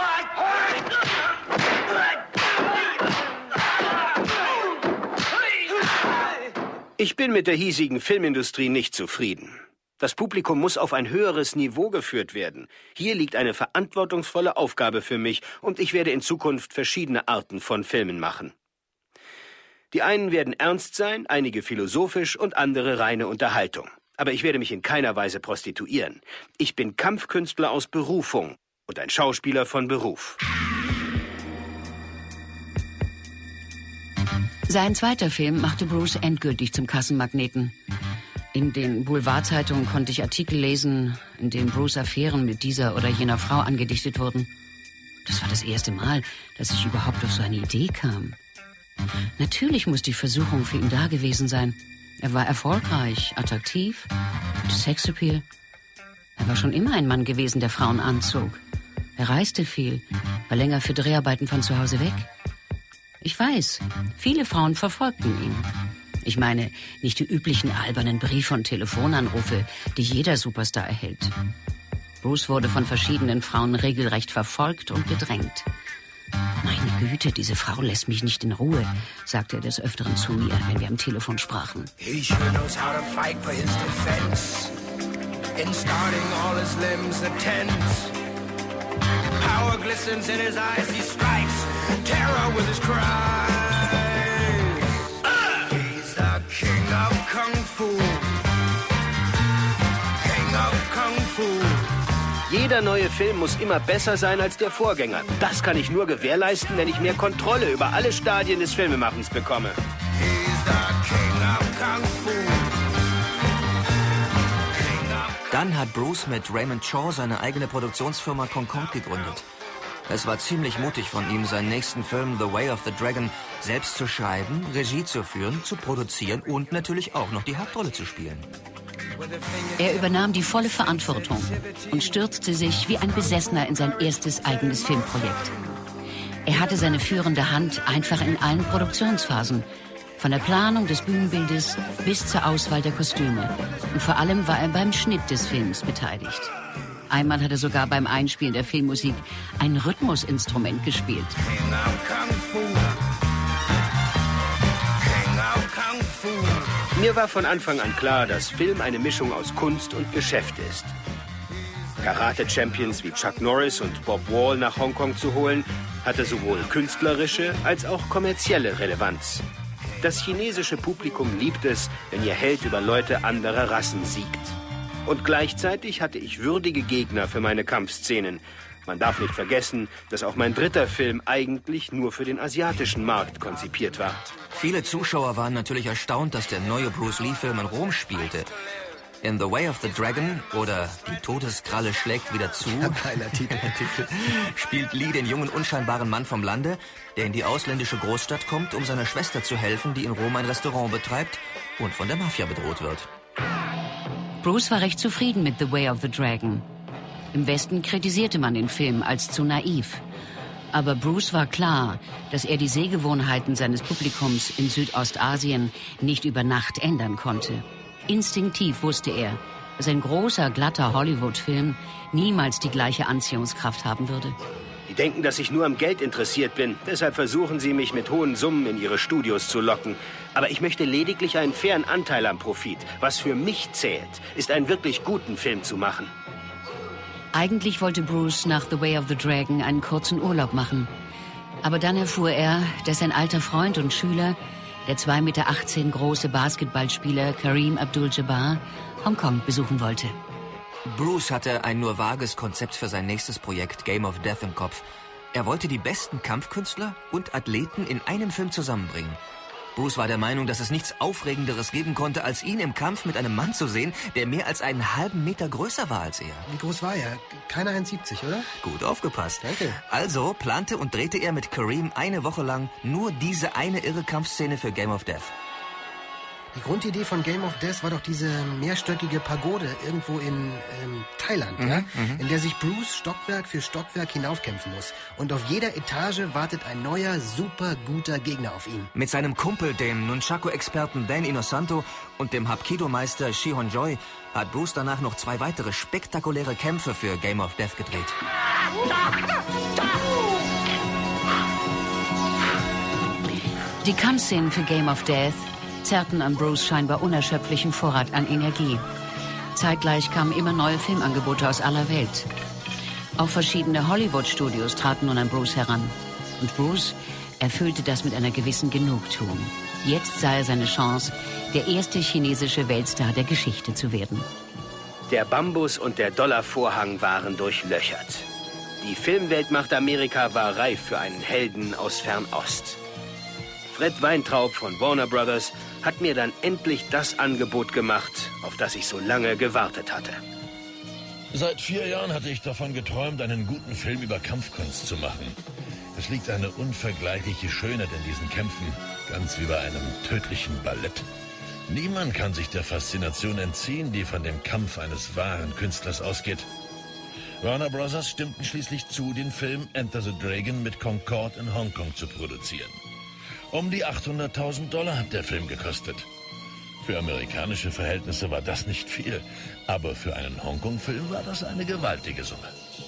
Ich bin mit der hiesigen Filmindustrie nicht zufrieden. Das Publikum muss auf ein höheres Niveau geführt werden. Hier liegt eine verantwortungsvolle Aufgabe für mich und ich werde in Zukunft verschiedene Arten von Filmen machen. Die einen werden ernst sein, einige philosophisch und andere reine Unterhaltung. Aber ich werde mich in keiner Weise prostituieren. Ich bin Kampfkünstler aus Berufung und ein Schauspieler von Beruf. Sein zweiter Film machte Bruce endgültig zum Kassenmagneten. In den Boulevardzeitungen konnte ich Artikel lesen, in denen Bruce Affären mit dieser oder jener Frau angedichtet wurden. Das war das erste Mal, dass ich überhaupt auf so eine Idee kam. Natürlich muss die Versuchung für ihn da gewesen sein. Er war erfolgreich, attraktiv, hatte Sexappeal. Er war schon immer ein Mann gewesen, der Frauen anzog. Er reiste viel, war länger für Dreharbeiten von zu Hause weg. Ich weiß, viele Frauen verfolgten ihn. Ich meine, nicht die üblichen albernen Briefe und Telefonanrufe, die jeder Superstar erhält. Bruce wurde von verschiedenen Frauen regelrecht verfolgt und bedrängt. Meine Güte, diese Frau lässt mich nicht in Ruhe, sagte er des Öfteren zu mir, wenn wir am Telefon sprachen. He sure knows how to fight for his defense. In starting all his limbs are tense. Power glistens in his eyes, he strikes terror with his cries. Uh! He's the king of Kung Fu. King of Kung Fu. Jeder neue Film muss immer besser sein als der Vorgänger. Das kann ich nur gewährleisten, wenn ich mehr Kontrolle über alle Stadien des Filmemachens bekomme. He's the king of Kung Fu. Dann hat Bruce mit Raymond Shaw seine eigene Produktionsfirma Concord gegründet. Es war ziemlich mutig von ihm, seinen nächsten Film The Way of the Dragon selbst zu schreiben, Regie zu führen, zu produzieren und natürlich auch noch die Hauptrolle zu spielen. Er übernahm die volle Verantwortung und stürzte sich wie ein Besessener in sein erstes eigenes Filmprojekt. Er hatte seine führende Hand einfach in allen Produktionsphasen, von der Planung des Bühnenbildes bis zur Auswahl der Kostüme. Und vor allem war er beim Schnitt des Films beteiligt. Einmal hat er sogar beim Einspielen der Filmmusik ein Rhythmusinstrument gespielt. King of Kung Fu. King of Kung Fu. Mir war von Anfang an klar, dass Film eine Mischung aus Kunst und Geschäft ist. Karate-Champions wie Chuck Norris und Bob Wall nach Hongkong zu holen, hatte sowohl künstlerische als auch kommerzielle Relevanz. Das chinesische Publikum liebt es, wenn ihr Held über Leute anderer Rassen siegt. Und gleichzeitig hatte ich würdige Gegner für meine Kampfszenen. Man darf nicht vergessen, dass auch mein dritter Film eigentlich nur für den asiatischen Markt konzipiert war. Viele Zuschauer waren natürlich erstaunt, dass der neue Bruce Lee-Film in Rom spielte. In The Way of the Dragon oder Die Todeskralle schlägt wieder zu, Geiler Titel. spielt Lee den jungen, unscheinbaren Mann vom Lande, der in die ausländische Großstadt kommt, um seiner Schwester zu helfen, die in Rom ein Restaurant betreibt und von der Mafia bedroht wird. Bruce war recht zufrieden mit The Way of the Dragon. Im Westen kritisierte man den Film als zu naiv. Aber Bruce war klar, dass er die Sehgewohnheiten seines Publikums in Südostasien nicht über Nacht ändern konnte. Instinktiv wusste er, dass ein großer, glatter Hollywood-Film niemals die gleiche Anziehungskraft haben würde. Die denken, dass ich nur am Geld interessiert bin. Deshalb versuchen sie, mich mit hohen Summen in ihre Studios zu locken. Aber ich möchte lediglich einen fairen Anteil am Profit. Was für mich zählt, ist einen wirklich guten Film zu machen. Eigentlich wollte Bruce nach The Way of the Dragon einen kurzen Urlaub machen. Aber dann erfuhr er, dass sein alter Freund und Schüler, der zwei Meter achtzehn große Basketballspieler Kareem Abdul-Jabbar, Hongkong besuchen wollte. Bruce hatte ein nur vages Konzept für sein nächstes Projekt Game of Death im Kopf. Er wollte die besten Kampfkünstler und Athleten in einem Film zusammenbringen. Bruce war der Meinung, dass es nichts Aufregenderes geben konnte, als ihn im Kampf mit einem Mann zu sehen, der mehr als einen halben Meter größer war als er. Wie groß war er? Keine eins siebzig, oder? Gut aufgepasst. Danke. Also plante und drehte er mit Kareem eine Woche lang nur diese eine irre Kampfszene für Game of Death. Die Grundidee von Game of Death war doch diese mehrstöckige Pagode irgendwo in ähm, Thailand, Mhm, ja? mhm. in der sich Bruce Stockwerk für Stockwerk hinaufkämpfen muss. Und auf jeder Etage wartet ein neuer, super guter Gegner auf ihn. Mit seinem Kumpel, dem Nunchaku-Experten Dan Inosanto und dem Hapkido-Meister Shihon Joy hat Bruce danach noch zwei weitere spektakuläre Kämpfe für Game of Death gedreht. Die Kampfszenen für Game of Death zerrten an Bruce scheinbar unerschöpflichen Vorrat an Energie. Zeitgleich kamen immer neue Filmangebote aus aller Welt. Auch verschiedene Hollywood-Studios traten nun an Bruce heran. Und Bruce erfüllte das mit einer gewissen Genugtuung. Jetzt sah er seine Chance, der erste chinesische Weltstar der Geschichte zu werden. Der Bambus und der Dollarvorhang waren durchlöchert. Die Filmweltmacht Amerika war reif für einen Helden aus Fernost. Fred Weintraub von Warner Brothers hat mir dann endlich das Angebot gemacht, auf das ich so lange gewartet hatte. Seit vier Jahren hatte ich davon geträumt, einen guten Film über Kampfkunst zu machen. Es liegt eine unvergleichliche Schönheit in diesen Kämpfen, ganz wie bei einem tödlichen Ballett. Niemand kann sich der Faszination entziehen, die von dem Kampf eines wahren Künstlers ausgeht. Warner Brothers stimmten schließlich zu, den Film Enter the Dragon mit Concorde in Hongkong zu produzieren. Um die achthunderttausend Dollar hat der Film gekostet. Für amerikanische Verhältnisse war das nicht viel, aber für einen Hongkong-Film war das eine gewaltige Summe.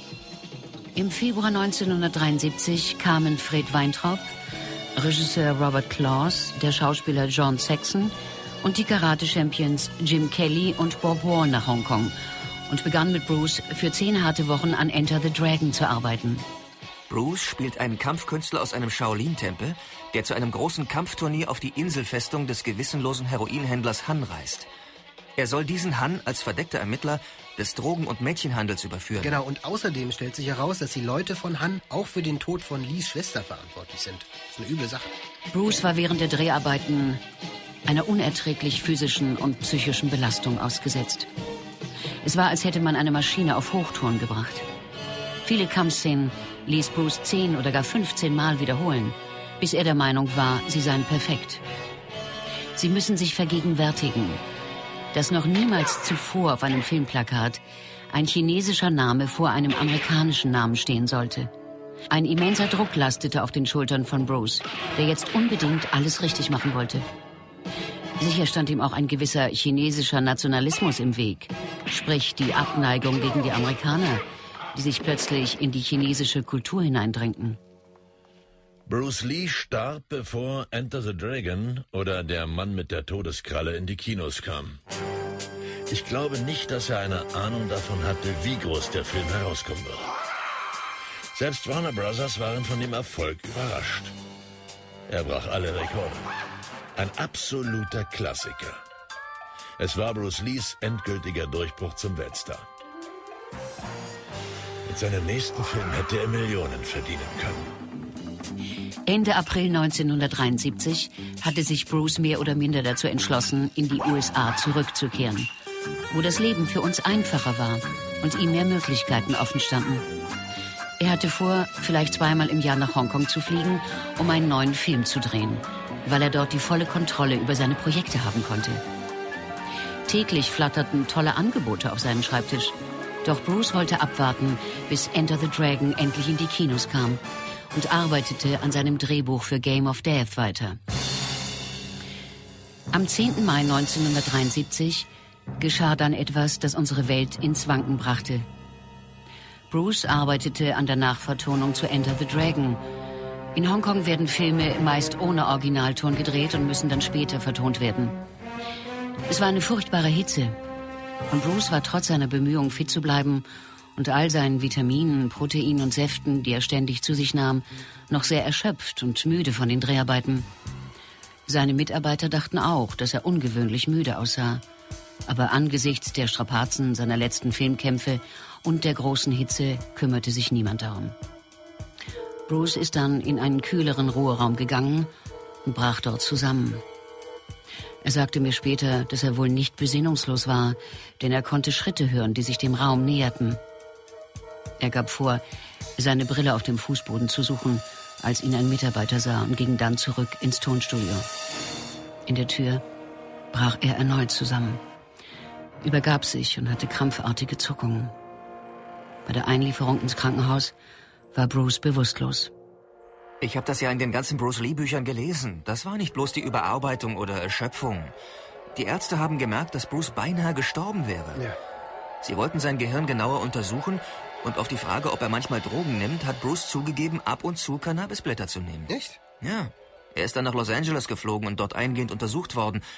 Im Februar neunzehnhundertdreiundsiebzig kamen Fred Weintraub, Regisseur Robert Klaus, der Schauspieler John Saxon und die Karate-Champions Jim Kelly und Bob Warr nach Hongkong und begann mit Bruce für zehn harte Wochen an Enter the Dragon zu arbeiten. Bruce spielt einen Kampfkünstler aus einem Shaolin-Tempel, der zu einem großen Kampfturnier auf die Inselfestung des gewissenlosen Heroinhändlers Han reist. Er soll diesen Han als verdeckter Ermittler des Drogen- und Mädchenhandels überführen. Genau, und außerdem stellt sich heraus, dass die Leute von Han auch für den Tod von Lees Schwester verantwortlich sind. Das ist eine üble Sache. Bruce war während der Dreharbeiten einer unerträglich physischen und psychischen Belastung ausgesetzt. Es war, als hätte man eine Maschine auf Hochtouren gebracht. Viele Kampfszenen ließ Bruce zehn oder gar fünfzehn Mal wiederholen, bis er der Meinung war, sie seien perfekt. Sie müssen sich vergegenwärtigen, dass noch niemals zuvor auf einem Filmplakat ein chinesischer Name vor einem amerikanischen Namen stehen sollte. Ein immenser Druck lastete auf den Schultern von Bruce, der jetzt unbedingt alles richtig machen wollte. Sicher stand ihm auch ein gewisser chinesischer Nationalismus im Weg, sprich die Abneigung gegen die Amerikaner, die sich plötzlich in die chinesische Kultur hineindrängten. Bruce Lee starb, bevor Enter the Dragon oder Der Mann mit der Todeskralle in die Kinos kam. Ich glaube nicht, dass er eine Ahnung davon hatte, wie groß der Film herauskommen würde. Selbst Warner Brothers waren von dem Erfolg überrascht. Er brach alle Rekorde. Ein absoluter Klassiker. Es war Bruce Lees endgültiger Durchbruch zum Weltstar. Mit seinem nächsten Film hätte er Millionen verdienen können. Ende April neunzehnhundertdreiundsiebzig hatte sich Bruce mehr oder minder dazu entschlossen, in die U S A zurückzukehren, wo das Leben für uns einfacher war und ihm mehr Möglichkeiten offen standen. Er hatte vor, vielleicht zweimal im Jahr nach Hongkong zu fliegen, um einen neuen Film zu drehen, weil er dort die volle Kontrolle über seine Projekte haben konnte. Täglich flatterten tolle Angebote auf seinen Schreibtisch. Doch Bruce wollte abwarten, bis Enter the Dragon endlich in die Kinos kam und arbeitete an seinem Drehbuch für Game of Death weiter. Am zehnten Mai neunzehnhundertdreiundsiebzig geschah dann etwas, das unsere Welt ins Wanken brachte. Bruce arbeitete an der Nachvertonung zu Enter the Dragon. In Hongkong werden Filme meist ohne Originalton gedreht und müssen dann später vertont werden. Es war eine furchtbare Hitze. Und Bruce war trotz seiner Bemühungen, fit zu bleiben und all seinen Vitaminen, Proteinen und Säften, die er ständig zu sich nahm, noch sehr erschöpft und müde von den Dreharbeiten. Seine Mitarbeiter dachten auch, dass er ungewöhnlich müde aussah. Aber angesichts der Strapazen seiner letzten Filmkämpfe und der großen Hitze kümmerte sich niemand darum. Bruce ist dann in einen kühleren Ruheraum gegangen und brach dort zusammen. Er sagte mir später, dass er wohl nicht besinnungslos war, denn er konnte Schritte hören, die sich dem Raum näherten. Er gab vor, seine Brille auf dem Fußboden zu suchen, als ihn ein Mitarbeiter sah, und ging dann zurück ins Tonstudio. In der Tür brach er erneut zusammen, übergab sich und hatte krampfartige Zuckungen. Bei der Einlieferung ins Krankenhaus war Bruce bewusstlos. Ich habe das ja in den ganzen Bruce Lee-Büchern gelesen. Das war nicht bloß die Überarbeitung oder Erschöpfung. Die Ärzte haben gemerkt, dass Bruce beinahe gestorben wäre. Ja. Sie wollten sein Gehirn genauer untersuchen und auf die Frage, ob er manchmal Drogen nimmt, hat Bruce zugegeben, ab und zu Cannabisblätter zu nehmen. Echt? Ja. Er ist dann nach Los Angeles geflogen und dort eingehend untersucht worden.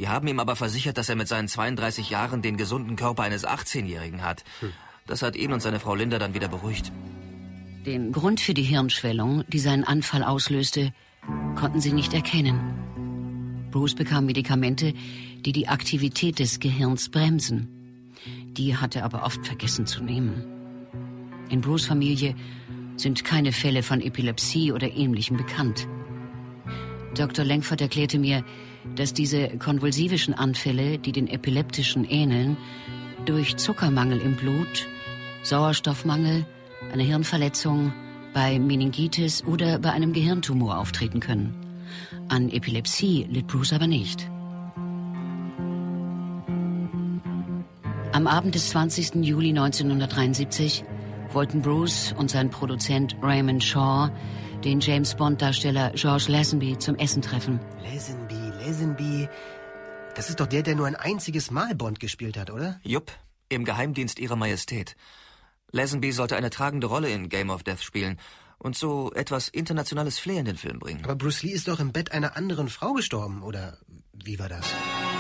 Die haben ihm aber versichert, dass er mit seinen zweiunddreißig Jahren den gesunden Körper eines achtzehnjährigen hat. Das hat ihn und seine Frau Linda dann wieder beruhigt. Den Grund für die Hirnschwellung, die seinen Anfall auslöste, konnten sie nicht erkennen. Bruce bekam Medikamente, die die Aktivität des Gehirns bremsen. Die hat er aber oft vergessen zu nehmen. In Bruce' Familie sind keine Fälle von Epilepsie oder Ähnlichem bekannt. Doktor Langford erklärte mir, dass diese konvulsivischen Anfälle, die den epileptischen ähneln, durch Zuckermangel im Blut, Sauerstoffmangel, eine Hirnverletzung, bei Meningitis oder bei einem Gehirntumor auftreten können. An Epilepsie litt Bruce aber nicht. Am Abend des zwanzigsten Juli neunzehnhundertdreiundsiebzig wollten Bruce und sein Produzent Raymond Shaw den James-Bond-Darsteller George Lazenby zum Essen treffen. Lazenby, Lazenby... Das ist doch der, der nur ein einziges Mal Bond gespielt hat, oder? Jupp, im Geheimdienst Ihrer Majestät. Lazenby sollte eine tragende Rolle in Game of Death spielen und so etwas internationales Flair in den Film bringen. Aber Bruce Lee ist doch im Bett einer anderen Frau gestorben, oder wie war das?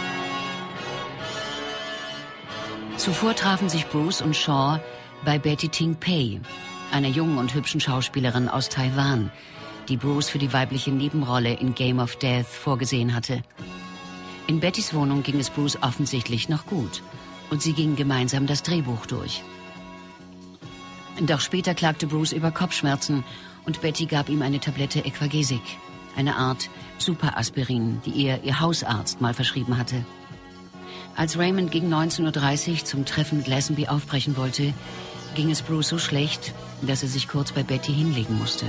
Zuvor trafen sich Bruce und Shaw bei Betty Ting Pei, einer jungen und hübschen Schauspielerin aus Taiwan, die Bruce für die weibliche Nebenrolle in Game of Death vorgesehen hatte. In Bettys Wohnung ging es Bruce offensichtlich noch gut und sie gingen gemeinsam das Drehbuch durch. Doch später klagte Bruce über Kopfschmerzen und Betty gab ihm eine Tablette Equagesic, eine Art Superaspirin, die ihr ihr Hausarzt mal verschrieben hatte. Als Raymond gegen neunzehn Uhr dreißig zum Treffen mit Lazenby aufbrechen wollte, ging es Bruce so schlecht, dass er sich kurz bei Betty hinlegen musste.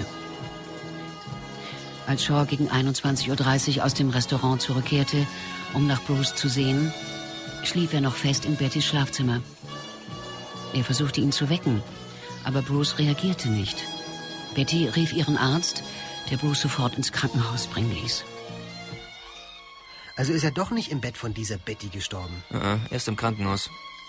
Als Shaw gegen einundzwanzig Uhr dreißig aus dem Restaurant zurückkehrte, um nach Bruce zu sehen, schlief er noch fest in Bettys Schlafzimmer. Er versuchte ihn zu wecken, aber Bruce reagierte nicht. Betty rief ihren Arzt, der Bruce sofort ins Krankenhaus bringen ließ. Also ist er doch nicht im Bett von dieser Betty gestorben? Ja, er ist im Krankenhaus.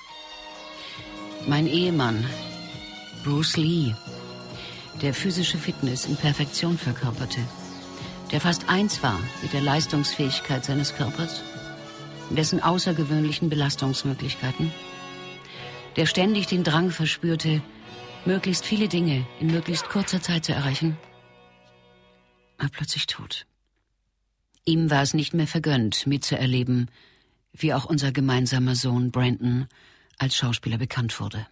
Mein Ehemann, Bruce Lee, der physische Fitness in Perfektion verkörperte, der fast eins war mit der Leistungsfähigkeit seines Körpers, dessen außergewöhnlichen Belastungsmöglichkeiten, der ständig den Drang verspürte, möglichst viele Dinge in möglichst kurzer Zeit zu erreichen, war plötzlich tot. Ihm war es nicht mehr vergönnt, mitzuerleben, wie auch unser gemeinsamer Sohn Brandon als Schauspieler bekannt wurde.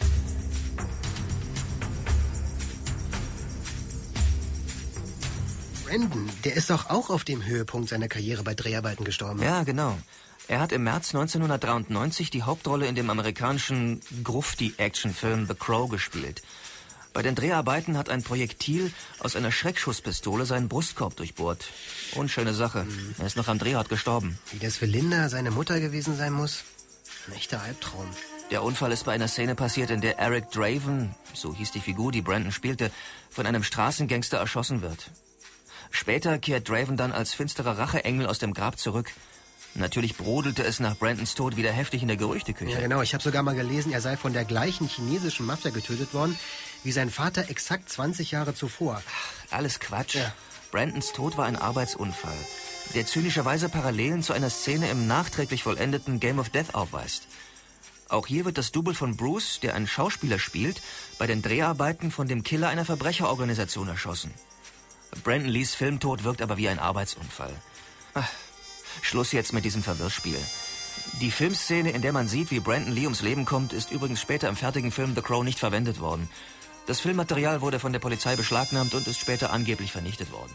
Brandon, der ist doch auch auf dem Höhepunkt seiner Karriere bei Dreharbeiten gestorben. Ja, genau. Er hat im März neunzehnhundertdreiundneunzig die Hauptrolle in dem amerikanischen Grufti-Actionfilm The Crow gespielt. Bei den Dreharbeiten hat ein Projektil aus einer Schreckschusspistole seinen Brustkorb durchbohrt. Unschöne Sache. Mhm. Er ist noch am Drehort gestorben. Wie das für Linda, seine Mutter, gewesen sein muss? Ein echter Albtraum. Der Unfall ist bei einer Szene passiert, in der Eric Draven, so hieß die Figur, die Brandon spielte, von einem Straßengangster erschossen wird. Später kehrt Draven dann als finsterer Racheengel aus dem Grab zurück. Natürlich brodelte es nach Brandons Tod wieder heftig in der Gerüchteküche. Ja, genau. Ich habe sogar mal gelesen, er sei von der gleichen chinesischen Mafia getötet worden, wie sein Vater exakt zwanzig Jahre zuvor. Ach, alles Quatsch. Ja. Brandons Tod war ein Arbeitsunfall, der zynischerweise Parallelen zu einer Szene im nachträglich vollendeten Game of Death aufweist. Auch hier wird das Double von Bruce, der einen Schauspieler spielt, bei den Dreharbeiten von dem Killer einer Verbrecherorganisation erschossen. Brandon Lees Filmtod wirkt aber wie ein Arbeitsunfall. Ach, Schluss jetzt mit diesem Verwirrspiel. Die Filmszene, in der man sieht, wie Brandon Lee ums Leben kommt, ist übrigens später im fertigen Film The Crow nicht verwendet worden. Das Filmmaterial wurde von der Polizei beschlagnahmt und ist später angeblich vernichtet worden.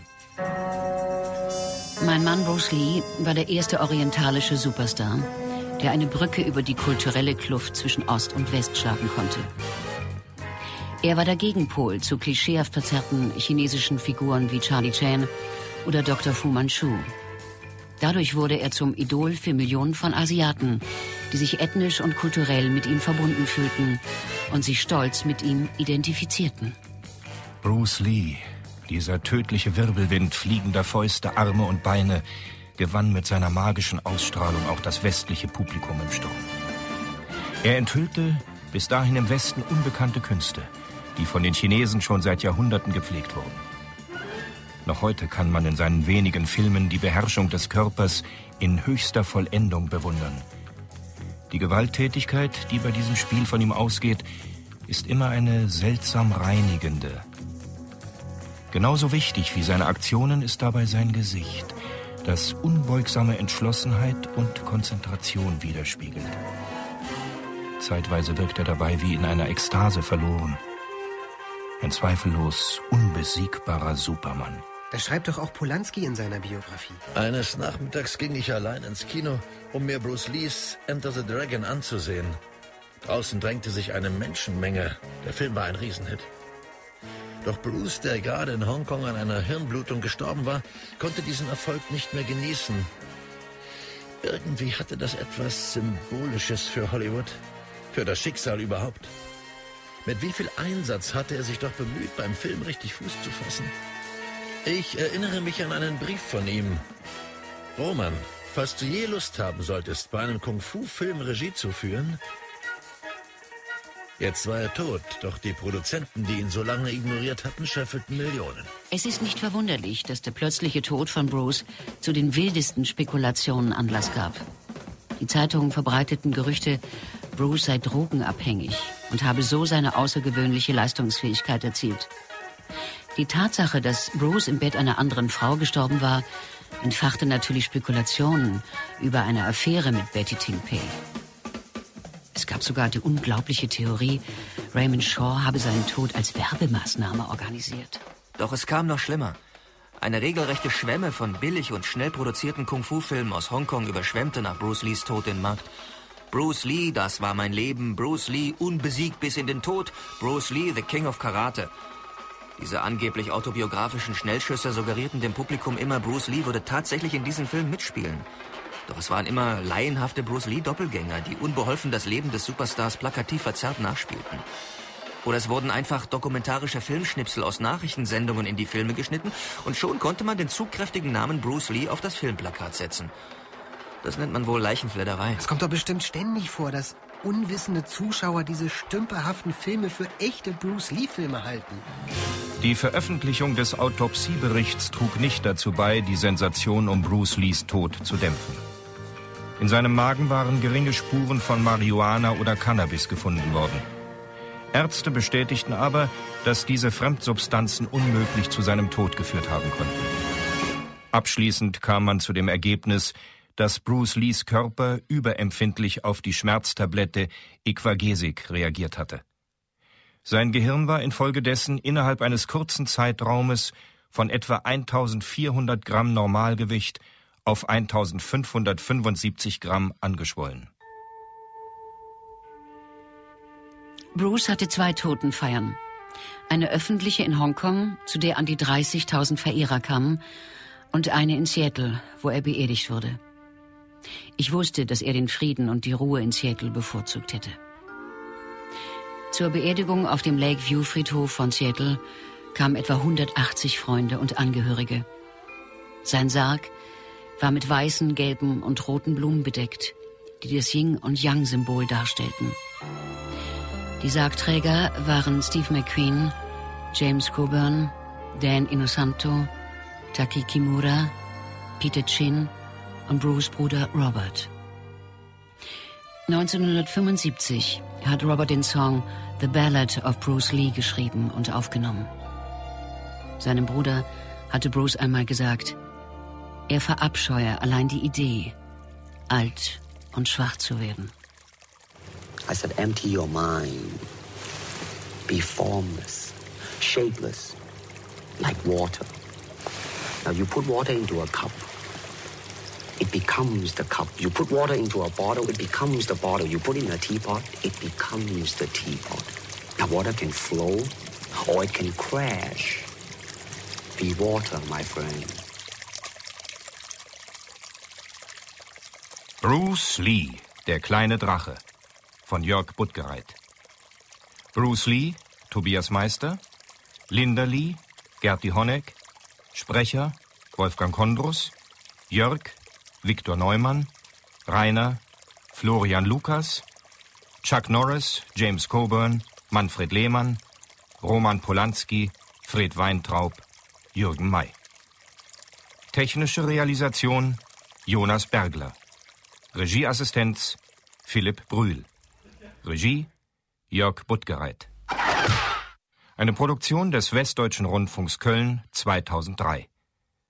Mein Mann Bruce Lee war der erste orientalische Superstar, der eine Brücke über die kulturelle Kluft zwischen Ost und West schlagen konnte. Er war der Gegenpol zu klischeehaft verzerrten chinesischen Figuren wie Charlie Chan oder Doktor Fu Manchu. Dadurch wurde er zum Idol für Millionen von Asiaten, die sich ethnisch und kulturell mit ihm verbunden fühlten und sich stolz mit ihm identifizierten. Bruce Lee, dieser tödliche Wirbelwind fliegender Fäuste, Arme und Beine, gewann mit seiner magischen Ausstrahlung auch das westliche Publikum im Sturm. Er enthüllte bis dahin im Westen unbekannte Künste, die von den Chinesen schon seit Jahrhunderten gepflegt wurden. Noch heute kann man in seinen wenigen Filmen die Beherrschung des Körpers in höchster Vollendung bewundern. Die Gewalttätigkeit, die bei diesem Spiel von ihm ausgeht, ist immer eine seltsam reinigende. Genauso wichtig wie seine Aktionen ist dabei sein Gesicht, das unbeugsame Entschlossenheit und Konzentration widerspiegelt. Zeitweise wirkt er dabei wie in einer Ekstase verloren. Ein zweifellos unbesiegbarer Supermann. Das schreibt doch auch Polanski in seiner Biografie. Eines Nachmittags ging ich allein ins Kino, um mir Bruce Lees Enter the Dragon anzusehen. Draußen drängte sich eine Menschenmenge. Der Film war ein Riesenhit. Doch Bruce, der gerade in Hongkong an einer Hirnblutung gestorben war, konnte diesen Erfolg nicht mehr genießen. Irgendwie hatte das etwas Symbolisches für Hollywood, für das Schicksal überhaupt. Mit wie viel Einsatz hatte er sich doch bemüht, beim Film richtig Fuß zu fassen. Ich erinnere mich an einen Brief von ihm. Roman, falls du je Lust haben solltest, bei einem Kung-Fu-Film Regie zu führen. Jetzt war er tot, doch die Produzenten, die ihn so lange ignoriert hatten, scheffelten Millionen. Es ist nicht verwunderlich, dass der plötzliche Tod von Bruce zu den wildesten Spekulationen Anlass gab. Die Zeitungen verbreiteten Gerüchte, Bruce sei drogenabhängig und habe so seine außergewöhnliche Leistungsfähigkeit erzielt. Die Tatsache, dass Bruce im Bett einer anderen Frau gestorben war, entfachte natürlich Spekulationen über eine Affäre mit Betty Ting Pei. Es gab sogar die unglaubliche Theorie, Raymond Shaw habe seinen Tod als Werbemaßnahme organisiert. Doch es kam noch schlimmer. Eine regelrechte Schwemme von billig und schnell produzierten Kung-Fu-Filmen aus Hongkong überschwemmte nach Bruce Lees Tod den Markt. Bruce Lee, das war mein Leben. Bruce Lee, unbesiegt bis in den Tod. Bruce Lee, the King of Karate. Diese angeblich autobiografischen Schnellschüsse suggerierten dem Publikum immer, Bruce Lee würde tatsächlich in diesem Film mitspielen. Doch es waren immer laienhafte Bruce Lee-Doppelgänger, die unbeholfen das Leben des Superstars plakativ verzerrt nachspielten. Oder es wurden einfach dokumentarische Filmschnipsel aus Nachrichtensendungen in die Filme geschnitten und schon konnte man den zugkräftigen Namen Bruce Lee auf das Filmplakat setzen. Das nennt man wohl Leichenfledderei. Es kommt doch bestimmt ständig vor, dass unwissende Zuschauer diese stümperhaften Filme für echte Bruce Lee-Filme halten. Die Veröffentlichung des Autopsieberichts trug nicht dazu bei, die Sensation um Bruce Lees Tod zu dämpfen. In seinem Magen waren geringe Spuren von Marihuana oder Cannabis gefunden worden. Ärzte bestätigten aber, dass diese Fremdsubstanzen unmöglich zu seinem Tod geführt haben konnten. Abschließend kam man zu dem Ergebnis, dass Bruce Lees Körper überempfindlich auf die Schmerztablette Equagesic reagiert hatte. Sein Gehirn war infolgedessen innerhalb eines kurzen Zeitraumes von etwa eintausendvierhundert Gramm Normalgewicht auf eintausendfünfhundertfünfundsiebzig Gramm angeschwollen. Bruce hatte zwei Totenfeiern. Eine öffentliche in Hongkong, zu der an die dreißigtausend Verehrer kamen, und eine in Seattle, wo er beerdigt wurde. Ich wusste, dass er den Frieden und die Ruhe in Seattle bevorzugt hätte. Zur Beerdigung auf dem Lakeview-Friedhof von Seattle kamen etwa hundertachtzig Freunde und Angehörige. Sein Sarg war mit weißen, gelben und roten Blumen bedeckt, die das Yin- und Yang-Symbol darstellten. Die Sargträger waren Steve McQueen, James Coburn, Dan Inosanto, Taki Kimura, Peter Chin und Bruce' Bruder Robert. neunzehnhundertfünfundsiebzig hat Robert den Song The Ballad of Bruce Lee geschrieben und aufgenommen. Seinem Bruder hatte Bruce einmal gesagt, er verabscheue allein die Idee, alt und schwach zu werden. I said, empty your mind. Be formless, shapeless, like water. Now you put water into a cup, it becomes the cup. You put water into a bottle, it becomes the bottle. You put it in a teapot, it becomes the teapot. Now water can flow or it can crash. Be water, my friend. Bruce Lee, der kleine Drache, von Jörg Buttgereit. Bruce Lee, Tobias Meister, Linda Lee, Gerti Honeck, Sprecher Wolfgang Kondrus, Jörg Viktor Neumann, Rainer Florian Lukas, Chuck Norris, James Coburn, Manfred Lehmann, Roman Polanski, Fred Weintraub, Jürgen May. Technische Realisation Jonas Bergler. Regieassistenz Philipp Brühl. Regie Jörg Buttgereit. Eine Produktion des Westdeutschen Rundfunks Köln zweitausenddrei.